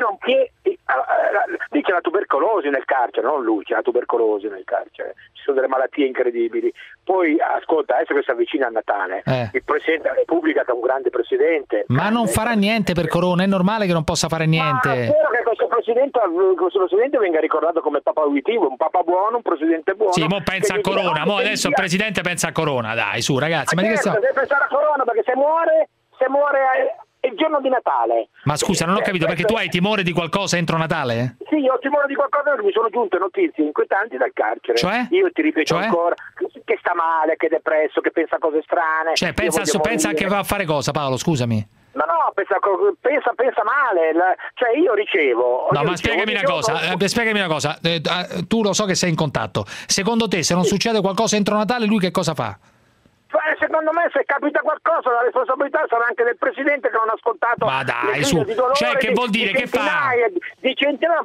[SPEAKER 22] la tubercolosi nel carcere, non lui, c'è la tubercolosi nel carcere. Ci sono delle malattie incredibili. Poi ascolta, adesso che si avvicina a Natale, il Presidente della Repubblica, che è un grande presidente,
[SPEAKER 3] ma non farà niente per Corona, è normale che non possa fare niente.
[SPEAKER 22] Ma spero che questo presidente venga ricordato come Papa Wojtyła, un papa buono, un presidente buono.
[SPEAKER 3] Sì, mo pensa a Corona, adesso il Presidente pensa a Corona, dai, su ragazzi. Ma
[SPEAKER 22] deve pensare a Corona, perché se muore è il giorno di Natale.
[SPEAKER 3] Ma scusa, non ho capito, perché tu hai timore di qualcosa entro Natale?
[SPEAKER 22] Sì, io ho timore di qualcosa, perché mi sono giunte notizie inquietanti dal carcere.
[SPEAKER 3] Cioè?
[SPEAKER 22] Io ti ripeto ancora che sta male, che è depresso, che pensa a cose strane.
[SPEAKER 3] Cioè, pensa anche a fare cosa, Paolo, scusami?
[SPEAKER 22] No, pensa male. Cioè, io ricevo.
[SPEAKER 3] No, ma spiegami una cosa. Tu lo so che sei in contatto. Secondo te, se non succede qualcosa entro Natale, lui che cosa fa?
[SPEAKER 22] Secondo me, se capita qualcosa, la responsabilità sarà anche del Presidente, che non ha ascoltato.
[SPEAKER 3] Ma dai, su. Cioè, che vuol dire? Che fa?
[SPEAKER 22] Di centinaia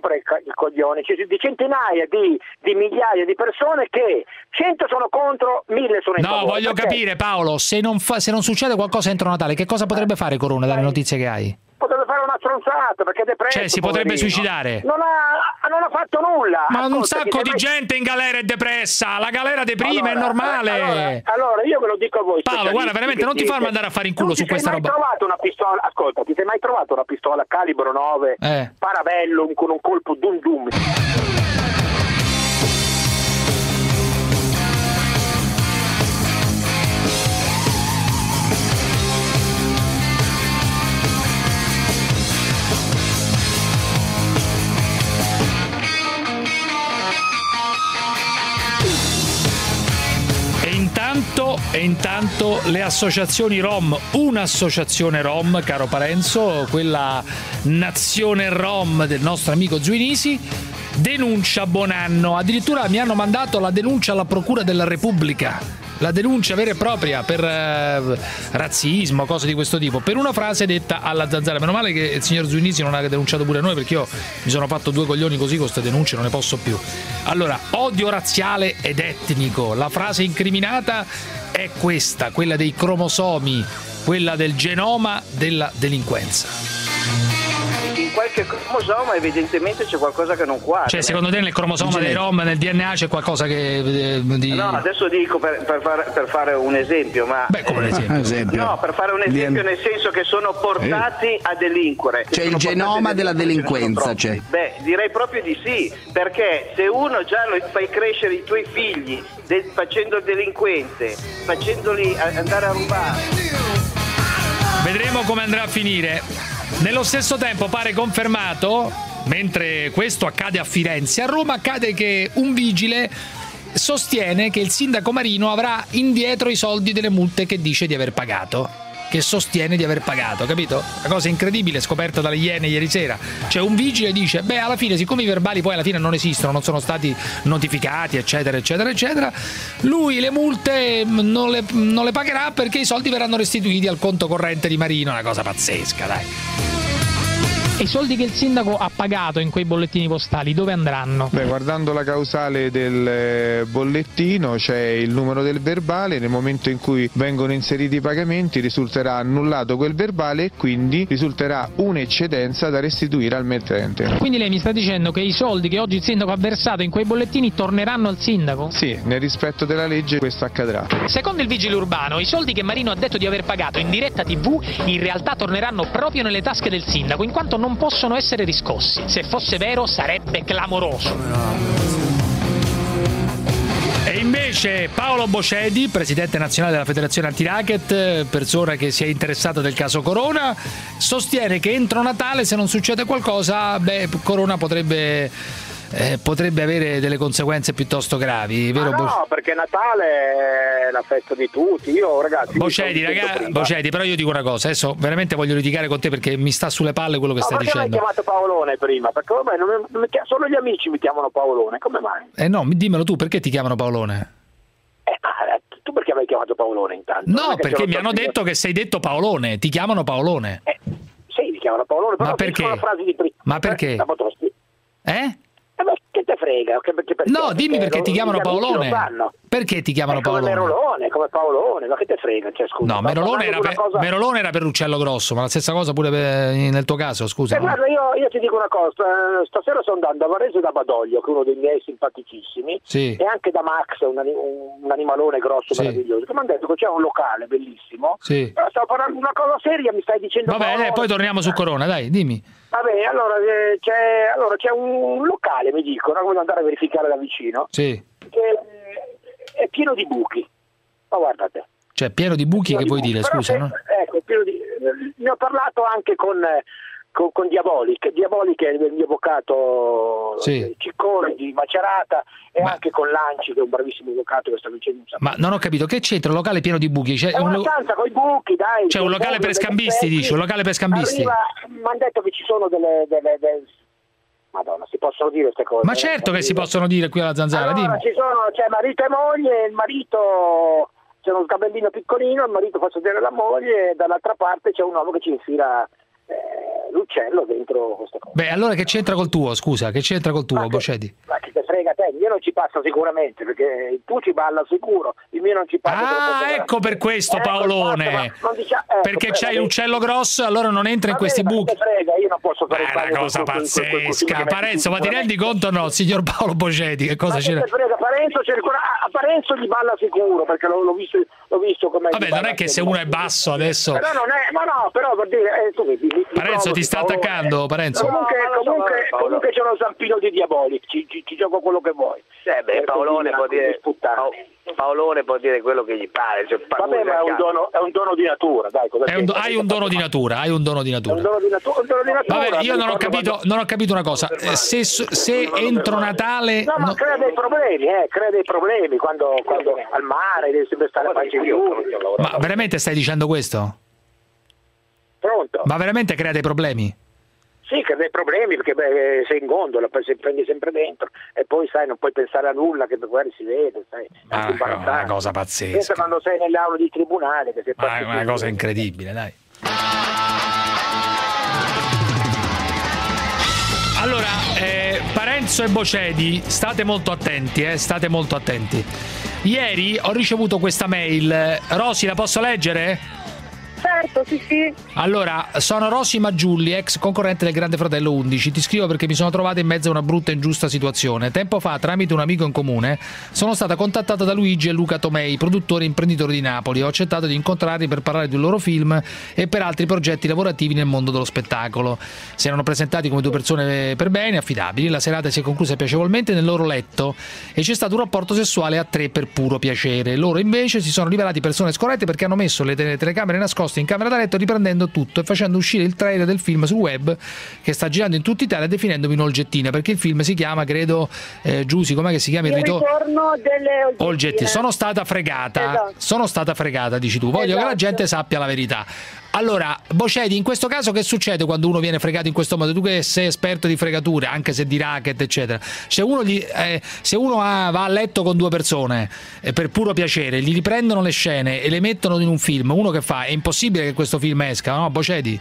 [SPEAKER 22] di migliaia di persone, che 100 sono contro, 1000 sono in favore.
[SPEAKER 3] No, voglio capire, Paolo, se non succede qualcosa entro Natale, che cosa potrebbe fare Corona dalle notizie che hai?
[SPEAKER 22] Potrebbe fare una stronzata, perché è depresso.
[SPEAKER 3] Cioè, si potrebbe suicidare?
[SPEAKER 22] Non ha fatto nulla.
[SPEAKER 3] Ma un sacco di gente in galera è depressa. La galera deprime, è normale.
[SPEAKER 22] Allora, io ve lo dico a voi.
[SPEAKER 3] Paolo, guarda, veramente non ti farmi andare a fare in culo su questa roba.
[SPEAKER 22] Ti sei mai trovato una pistola? Ascolta, ti sei mai trovato una pistola calibro 9 Parabellum con un colpo dum dum?
[SPEAKER 3] E intanto le associazioni Rom, un'associazione Rom, caro Parenzo, quella Nazione Rom del nostro amico Zuinisi, denuncia Bonanno. Addirittura mi hanno mandato la denuncia alla Procura della Repubblica, la denuncia vera e propria per razzismo, cose di questo tipo, per una frase detta alla Zanzara. Meno male che il signor Zuinisi non ha denunciato pure noi, perché io mi sono fatto 2 coglioni così con queste denunce, non ne posso più. Allora, odio razziale ed etnico, la frase incriminata è questa, quella dei cromosomi, quella del genoma della delinquenza.
[SPEAKER 8] In qualche cromosoma evidentemente c'è qualcosa che non quadra.
[SPEAKER 3] Cioè, secondo te nel cromosoma dei Rom, nel DNA c'è qualcosa che
[SPEAKER 8] No, adesso dico per fare un esempio, ma
[SPEAKER 3] come un esempio?
[SPEAKER 8] No, per fare un esempio nel senso che sono portati a delinquere.
[SPEAKER 12] C'è il genoma della delinquenza, c'è.
[SPEAKER 8] Beh, direi proprio di sì, perché se uno già lo fai crescere i tuoi figli facendo il delinquente, facendoli andare a rubare.
[SPEAKER 3] Vedremo come andrà a finire. Nello stesso tempo pare confermato, mentre questo accade a Firenze, a Roma accade che un vigile sostiene che il sindaco Marino avrà indietro i soldi delle multe che dice di aver pagato, che sostiene di aver pagato, capito? Una cosa incredibile scoperta dalle Iene ieri sera. Cioè un vigile dice, beh, alla fine, siccome i verbali poi alla fine non esistono, non sono stati notificati, eccetera eccetera eccetera, lui le multe non le pagherà perché i soldi verranno restituiti al conto corrente di Marino. Una cosa pazzesca, dai.
[SPEAKER 23] E i soldi che il sindaco ha pagato in quei bollettini postali dove andranno?
[SPEAKER 24] Beh, guardando la causale del bollettino c'è il numero del verbale, nel momento in cui vengono inseriti i pagamenti risulterà annullato quel verbale e quindi risulterà un'eccedenza da restituire al mittente.
[SPEAKER 23] Quindi lei mi sta dicendo che i soldi che oggi il sindaco ha versato in quei bollettini torneranno al sindaco?
[SPEAKER 24] Sì, nel rispetto della legge questo accadrà.
[SPEAKER 23] Secondo il vigile urbano, i soldi che Marino ha detto di aver pagato in diretta TV in realtà torneranno proprio nelle tasche del sindaco, in quanto non possono essere riscossi. Se fosse vero sarebbe clamoroso.
[SPEAKER 3] E invece Paolo Bocedi, presidente nazionale della Federazione Antiracket, persona che si è interessata del caso Corona, sostiene che entro Natale, se non succede qualcosa, Corona potrebbe avere delle conseguenze piuttosto gravi, vero?
[SPEAKER 22] No, perché Natale è la festa di tutti. Io, ragazzi,
[SPEAKER 3] Bocedi, però io dico una cosa, adesso veramente voglio litigare con te perché mi sta sulle palle quello che stai dicendo.
[SPEAKER 22] Perché mi hai chiamato Paolone prima? Perché ormai solo gli amici mi chiamano Paolone, come mai?
[SPEAKER 3] No, dimmelo tu, perché ti chiamano Paolone?
[SPEAKER 22] Tu perché mi hai chiamato Paolone intanto?
[SPEAKER 3] No, perché mi hanno detto che sei detto Paolone, ti chiamano Paolone.
[SPEAKER 22] Sì, mi chiamano Paolone, però
[SPEAKER 3] ma perché?
[SPEAKER 22] La frase di prima.
[SPEAKER 3] Ma perché?
[SPEAKER 22] Che te frega? Perché,
[SPEAKER 3] no, dimmi perché ti chiamano Paolone. Perché ti chiamano Paolone?
[SPEAKER 22] Come Paolone, ma che te frega? Cioè, scusa,
[SPEAKER 3] no, Merolone era per l'uccello grosso, ma la stessa cosa pure nel tuo caso, scusa.
[SPEAKER 22] Guarda, io ti dico una cosa, stasera sto andando a Varese da Badoglio, che è uno dei miei simpaticissimi,
[SPEAKER 3] sì.
[SPEAKER 22] E anche da Max, un animalone grosso, sì, meraviglioso, che mi hanno detto che c'è un locale bellissimo.
[SPEAKER 3] Sì.
[SPEAKER 22] Però stavo parlando di una cosa seria, mi stai dicendo...
[SPEAKER 3] Vabbè, poi torniamo su Corona, dai, dimmi.
[SPEAKER 22] Vabbè, allora c'è un locale, mi dicono, voglio andare a verificare da vicino,
[SPEAKER 3] sì,
[SPEAKER 22] che è pieno di buchi. Ma guardate.
[SPEAKER 3] Cioè, pieno di buchi, che vuoi dire, scusa? No?
[SPEAKER 22] Ecco, ne ho parlato anche con Diabolic è il mio avvocato,
[SPEAKER 3] sì,
[SPEAKER 22] Ciccone di Macerata, e anche con Lanci, che è un bravissimo avvocato che sta vincendo un sacco.
[SPEAKER 3] Ma non ho capito, che c'entra un locale pieno di buchi?
[SPEAKER 22] È una stanza con i buchi, dai.
[SPEAKER 3] Cioè un locale per scambisti, dici? Un locale per scambisti?
[SPEAKER 22] Mi hanno detto che ci sono delle... Madonna, si possono dire queste cose?
[SPEAKER 3] Ma certo che si possono dire qui alla Zanzara,
[SPEAKER 22] allora, c'è marito e moglie, il marito... C'è uno sgabellino piccolino, il marito fa sedere la moglie, e dall'altra parte c'è un uomo che ci infila l'uccello dentro queste cose.
[SPEAKER 3] Beh, allora che c'entra col tuo, scusa? Che c'entra col tuo, Bocedi?
[SPEAKER 22] Ma che te frega te? Io non ci passo sicuramente, perché il tuo ci balla sicuro, il mio non ci passa.
[SPEAKER 3] Ecco per questo, Paolone. Perché c'hai l'uccello grosso, allora non entra in questi buchi.
[SPEAKER 22] Te frega, io non posso fare
[SPEAKER 3] è una cosa pazzesca. Parenzo, ma ti rendi conto o no, signor Paolo Bocedi? Che cosa c'era?
[SPEAKER 22] A Parenzo gli balla sicuro, perché l'ho visto come...
[SPEAKER 3] Vabbè, non è che se uno è basso adesso...
[SPEAKER 22] Però non è... Ma no, però per dire... tu vedi,
[SPEAKER 3] Parenzo ti sta attaccando, Parenzo?
[SPEAKER 22] Comunque c'è uno zampino di Diabolic, ci gioco quello che vuoi.
[SPEAKER 8] Paolone può dire...
[SPEAKER 17] Paolone può dire quello che gli pare. Cioè,
[SPEAKER 22] vabbè, ma è un dono di natura, dai.
[SPEAKER 3] Hai un dono di natura,
[SPEAKER 22] È un dono di natura.
[SPEAKER 3] Vabbè, io non ho capito una cosa. Se entro Natale.
[SPEAKER 22] No, ma crea dei problemi quando al mare devi sempre stare a pace di uno.
[SPEAKER 3] Ma veramente stai dicendo questo?
[SPEAKER 22] Pronto?
[SPEAKER 3] Ma veramente crea dei problemi?
[SPEAKER 22] Sì, crea dei problemi perché sei in gondola, poi si prendi sempre dentro e poi sai non puoi pensare a nulla, che magari si vede, sai.
[SPEAKER 3] È una cosa pazzesca.
[SPEAKER 22] Pensa quando sei nelle aule di tribunale che
[SPEAKER 3] è una cosa incredibile, dai. Allora, Parenzo e Bocedi, state molto attenti. Ieri ho ricevuto questa mail. Rosy, la posso leggere?
[SPEAKER 11] Certo, sì.
[SPEAKER 3] Allora, sono Rosy Maggiulli, ex concorrente del Grande Fratello 11. Ti scrivo perché mi sono trovata in mezzo a una brutta e ingiusta situazione. Tempo fa, tramite un amico in comune, sono stata contattata da Luigi e Luca Tomei, produttori e imprenditori di Napoli. Ho accettato di incontrarli per parlare di un loro film e per altri progetti lavorativi nel mondo dello spettacolo. Si erano presentati come due persone per bene, affidabili. La serata si è conclusa piacevolmente nel loro letto e c'è stato un rapporto sessuale a 3 per puro piacere. Loro invece si sono rivelati persone scorrette perché hanno messo le telecamere nascoste in camera da letto, riprendendo tutto e facendo uscire il trailer del film sul web che sta girando in tutta Italia, definendomi un'olgettina, perché il film si chiama, credo, Giusy, com'è che si chiama?
[SPEAKER 11] Il ritorno delle olgettine.
[SPEAKER 3] Sono stata fregata, dici tu. Voglio che la gente sappia la verità. Allora, Bocedi, in questo caso che succede quando uno viene fregato in questo modo? Tu che sei esperto di fregature, anche se di racket, eccetera. Se uno va a letto con due persone per puro piacere, gli riprendono le scene e le mettono in un film, uno che fa? È impossibile che questo film esca, no, Bocedi?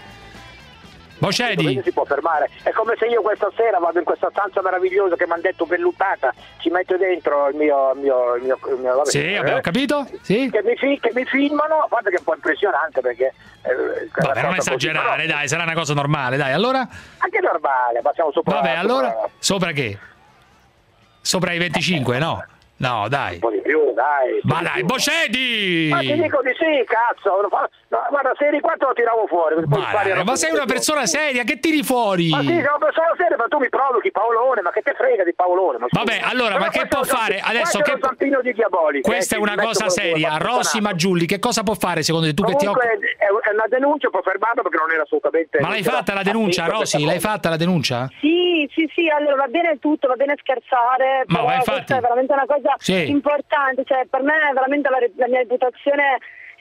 [SPEAKER 22] Quindi si può fermare. È come se io questa sera vado in questa stanza meravigliosa che mi hanno detto vellutata, ci metto dentro il mio vabbè,
[SPEAKER 3] sì, abbiamo capito? Sì.
[SPEAKER 22] Che mi filmano, guarda che è un po' impressionante perché
[SPEAKER 3] vabbè, non esagerare, così, dai, sarà una cosa normale, dai, allora?
[SPEAKER 22] Anche normale, passiamo sopra.
[SPEAKER 3] Vabbè, allora sopra che? Sopra i 25, no? No, dai.
[SPEAKER 22] Un po' di più, dai.
[SPEAKER 3] Ma dai, Bocedi!
[SPEAKER 22] Ma ti dico di sì, cazzo. No, guarda, se eri qua te lo tiravo fuori.
[SPEAKER 3] Ma sei una persona seria, che tiri fuori?
[SPEAKER 22] Ma sì, sei una persona seria, ma tu mi provochi Paolone, ma che te frega di Paolone?
[SPEAKER 3] Vabbè, allora, ma che può fare? Adesso che
[SPEAKER 22] di Diabolico,
[SPEAKER 3] questa è una cosa seria. Rosy Maggiulli, che cosa può fare secondo te? Tu
[SPEAKER 22] comunque che è una denuncia, può fermarlo perché non era assolutamente.
[SPEAKER 3] Ma l'hai fatta la denuncia, Rosy? L'hai fatta la denuncia?
[SPEAKER 11] Sì, allora va bene tutto, va bene scherzare,
[SPEAKER 3] ma
[SPEAKER 11] però questa è veramente una cosa importante, cioè per me veramente la mia reputazione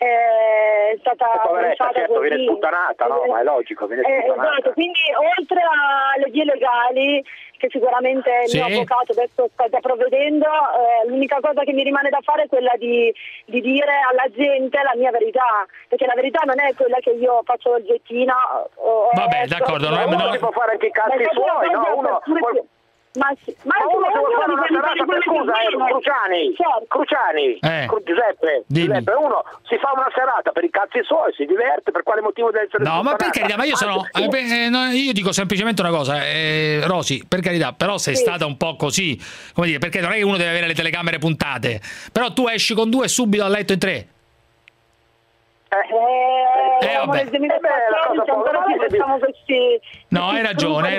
[SPEAKER 11] è stata
[SPEAKER 22] certo, viene sputtanata, no? Ma è logico, viene sputtanata.
[SPEAKER 11] Esatto, quindi oltre alle vie legali che sicuramente il mio avvocato adesso sta già provvedendo, l'unica cosa che mi rimane da fare è quella di dire alla gente la mia verità, perché la verità non è quella che io faccio l'oggettina.
[SPEAKER 3] Vabbè, d'accordo,
[SPEAKER 22] uno si può fare anche i cazzi suoi, no? Uno
[SPEAKER 11] ma
[SPEAKER 22] uno se vuole fare una serata per scusa, Cruciani, Giuseppe, uno si fa una serata per i cazzi suoi, si diverte, per quale motivo deve essere
[SPEAKER 3] no, ma per carità, ma io sono io dico semplicemente una cosa, Rosy, per carità, però sei stata un po' così, come dire, perché non è che uno deve avere le telecamere puntate, però tu esci con 2 e subito a letto in 3.
[SPEAKER 11] Vabbè.
[SPEAKER 3] No, hai ragione.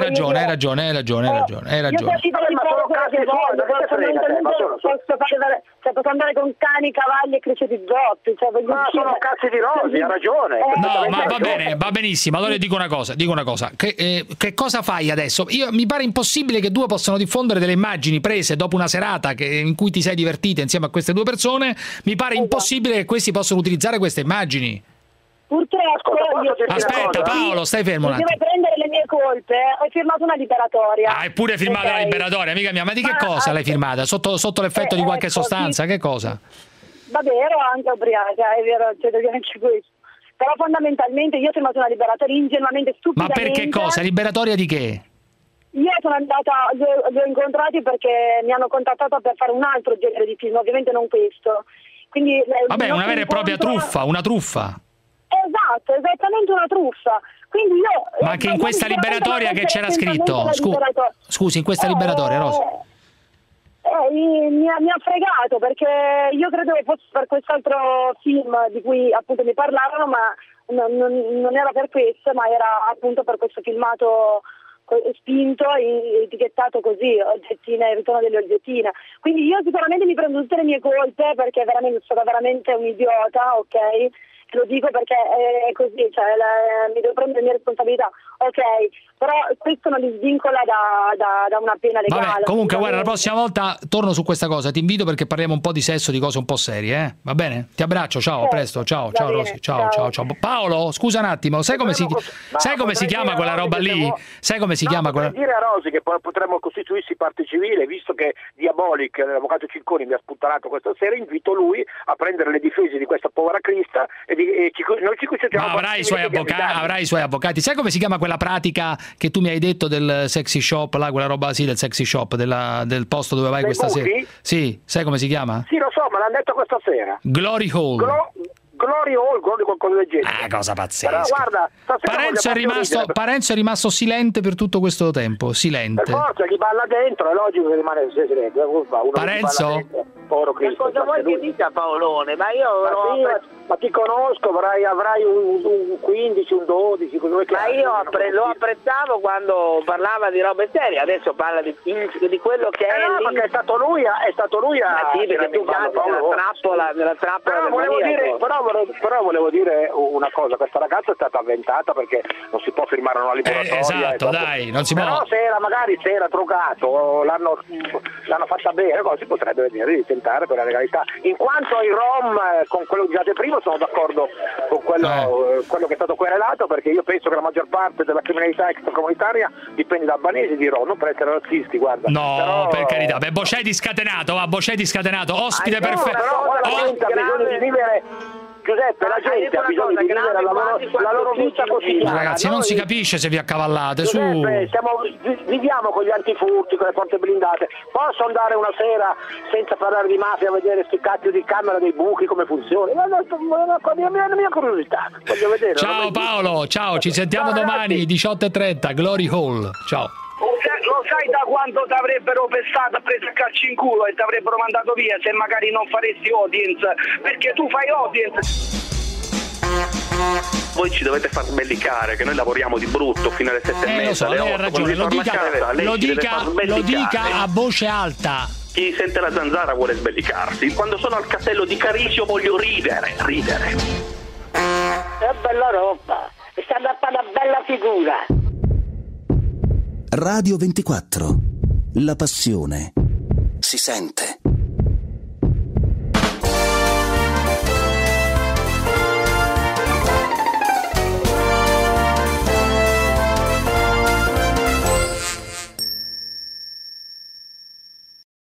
[SPEAKER 11] Posso andare con cani, cavalli e criceti zoppi.
[SPEAKER 22] Ma sono cazzi di Rosy, ha ragione.
[SPEAKER 3] No, ma va bene, va benissimo. Allora dico una cosa. Che cosa fai adesso? Mi pare impossibile che 2 possano diffondere delle immagini prese dopo una serata in cui ti sei divertita insieme a queste 2 persone. Mi pare impossibile che questi possano utilizzare queste immagini.
[SPEAKER 11] Purtroppo
[SPEAKER 3] aspetta, Paolo, stai fermo un attimo.
[SPEAKER 11] Devo prendere le mie colpe, ho firmato una liberatoria.
[SPEAKER 3] Hai pure firmato la liberatoria, amica mia, ma di che cosa l'hai firmata? Sotto l'effetto di qualche sostanza? Che cosa?
[SPEAKER 11] Vabbè, ero anche ubriaca, è vero, c'è anche questo. Però fondamentalmente io ho firmato una liberatoria ingenuamente, stupidamente.
[SPEAKER 3] Ma per che cosa? Liberatoria di che?
[SPEAKER 11] Io sono andata, li ho incontrati perché mi hanno contattato per fare un altro genere di film, ovviamente non questo. Quindi
[SPEAKER 3] vabbè, una vera e propria truffa, una truffa.
[SPEAKER 11] Esatto, esattamente una truffa. Quindi io
[SPEAKER 3] ma anche in questa liberatoria che c'era scritto? Scusi, in questa liberatoria, Rosa?
[SPEAKER 11] Mi ha fregato perché io credevo fosse per quest'altro film di cui appunto mi parlavano, ma non era per questo, ma era appunto per questo filmato spinto e etichettato così, oggettina, il ritorno delle oggettine. Quindi io sicuramente mi prendo tutte le mie colpe, perché veramente sono stata veramente un idiota, ok? Lo dico perché è così, cioè mi devo prendere le mie responsabilità, ok, però questo non mi svincola da una pena legale.
[SPEAKER 3] Vabbè, comunque guarda, la prossima volta torno su questa cosa, ti invito perché parliamo un po' di sesso, di cose un po' serie, va bene? Ti abbraccio, ciao, a presto, ciao Rosy, ciao. Paolo, scusa un attimo, sai come si chiama quella roba lì? Sai come si chiama quella?
[SPEAKER 22] Dire a Rosy che potremmo costituirsi parte civile, visto che Diabolic, l'avvocato Cicconi, mi ha sputtanato questa sera, invito lui a prendere le difese di questa povera Crista e noi ci concentriamo.
[SPEAKER 3] Ma avrai i suoi avvocati. Sai come si chiama quella pratica che tu mi hai detto del sexy shop, là, quella roba del sexy shop, del posto dove vai questa sera? Sì, sai come si chiama?
[SPEAKER 22] Sì, lo so, me l'hanno detto questa sera.
[SPEAKER 3] Glory Hall.
[SPEAKER 22] Glory Hall, qualcosa del genere.
[SPEAKER 3] Cosa pazzesca.
[SPEAKER 22] Però guarda,
[SPEAKER 3] Parenzo è rimasto silente per tutto questo tempo, silente.
[SPEAKER 22] Per forza, chi balla dentro è logico che rimane silente.
[SPEAKER 3] Parenzo?
[SPEAKER 17] Cosa vuoi che dica Paolone? Ma io
[SPEAKER 22] ma ti conosco, avrai un 15, un 12,
[SPEAKER 17] ma io lo apprezzavo quando parlava di robe serie, adesso parla di quello che è
[SPEAKER 22] no, perché è stato lui a
[SPEAKER 17] sì, perché tu cadi nella trappola
[SPEAKER 22] però volevo dire una cosa, questa ragazza è stata avventata perché non si può firmare una liberatoria.
[SPEAKER 3] Esatto, dai, non si può.
[SPEAKER 22] Però magari se era drogato, l'hanno fatta bene, si potrebbe vedere di tentare per la legalità. In quanto ai Rom, con quello che dicevate prima, sono d'accordo con quello che è stato querelato, perché io penso che la maggior parte della criminalità extracomunitaria dipende da albanesi di Rom, non per essere razzisti, guarda.
[SPEAKER 3] No, però, per carità. Beh, Boccetti scatenato, ospite perfetto.
[SPEAKER 22] Però la gente ha bisogno di vivere. Giuseppe, la gente ha bisogno di vivere la loro vita quotidiana.
[SPEAKER 3] Ragazzi, non si capisce se vi accavallate.
[SPEAKER 22] Giuseppe, viviamo con gli antifurti, con le porte blindate. Posso andare una sera senza parlare di mafia a vedere sti cazzo di camera dei buchi, come funziona? È la mia curiosità. Voglio vedere.
[SPEAKER 3] Ciao Paolo, ciao, ci sentiamo domani 18:30, Glory Hall. Ciao.
[SPEAKER 21] Lo sai da quanto ti avrebbero pestato, preso il calcio in culo e ti avrebbero mandato via se magari non faresti audience, perché tu fai audience.
[SPEAKER 4] Voi ci dovete far sbellicare che noi lavoriamo di brutto fino alle 7:30.
[SPEAKER 3] Lo so, lei ha ragione, lo dica a voce alta.
[SPEAKER 4] Chi sente la zanzara vuole sbellicarsi. Quando sono al castello di Carisio voglio ridere.
[SPEAKER 22] È bella roba, è stata una bella figura.
[SPEAKER 2] Radio 24. La passione si sente.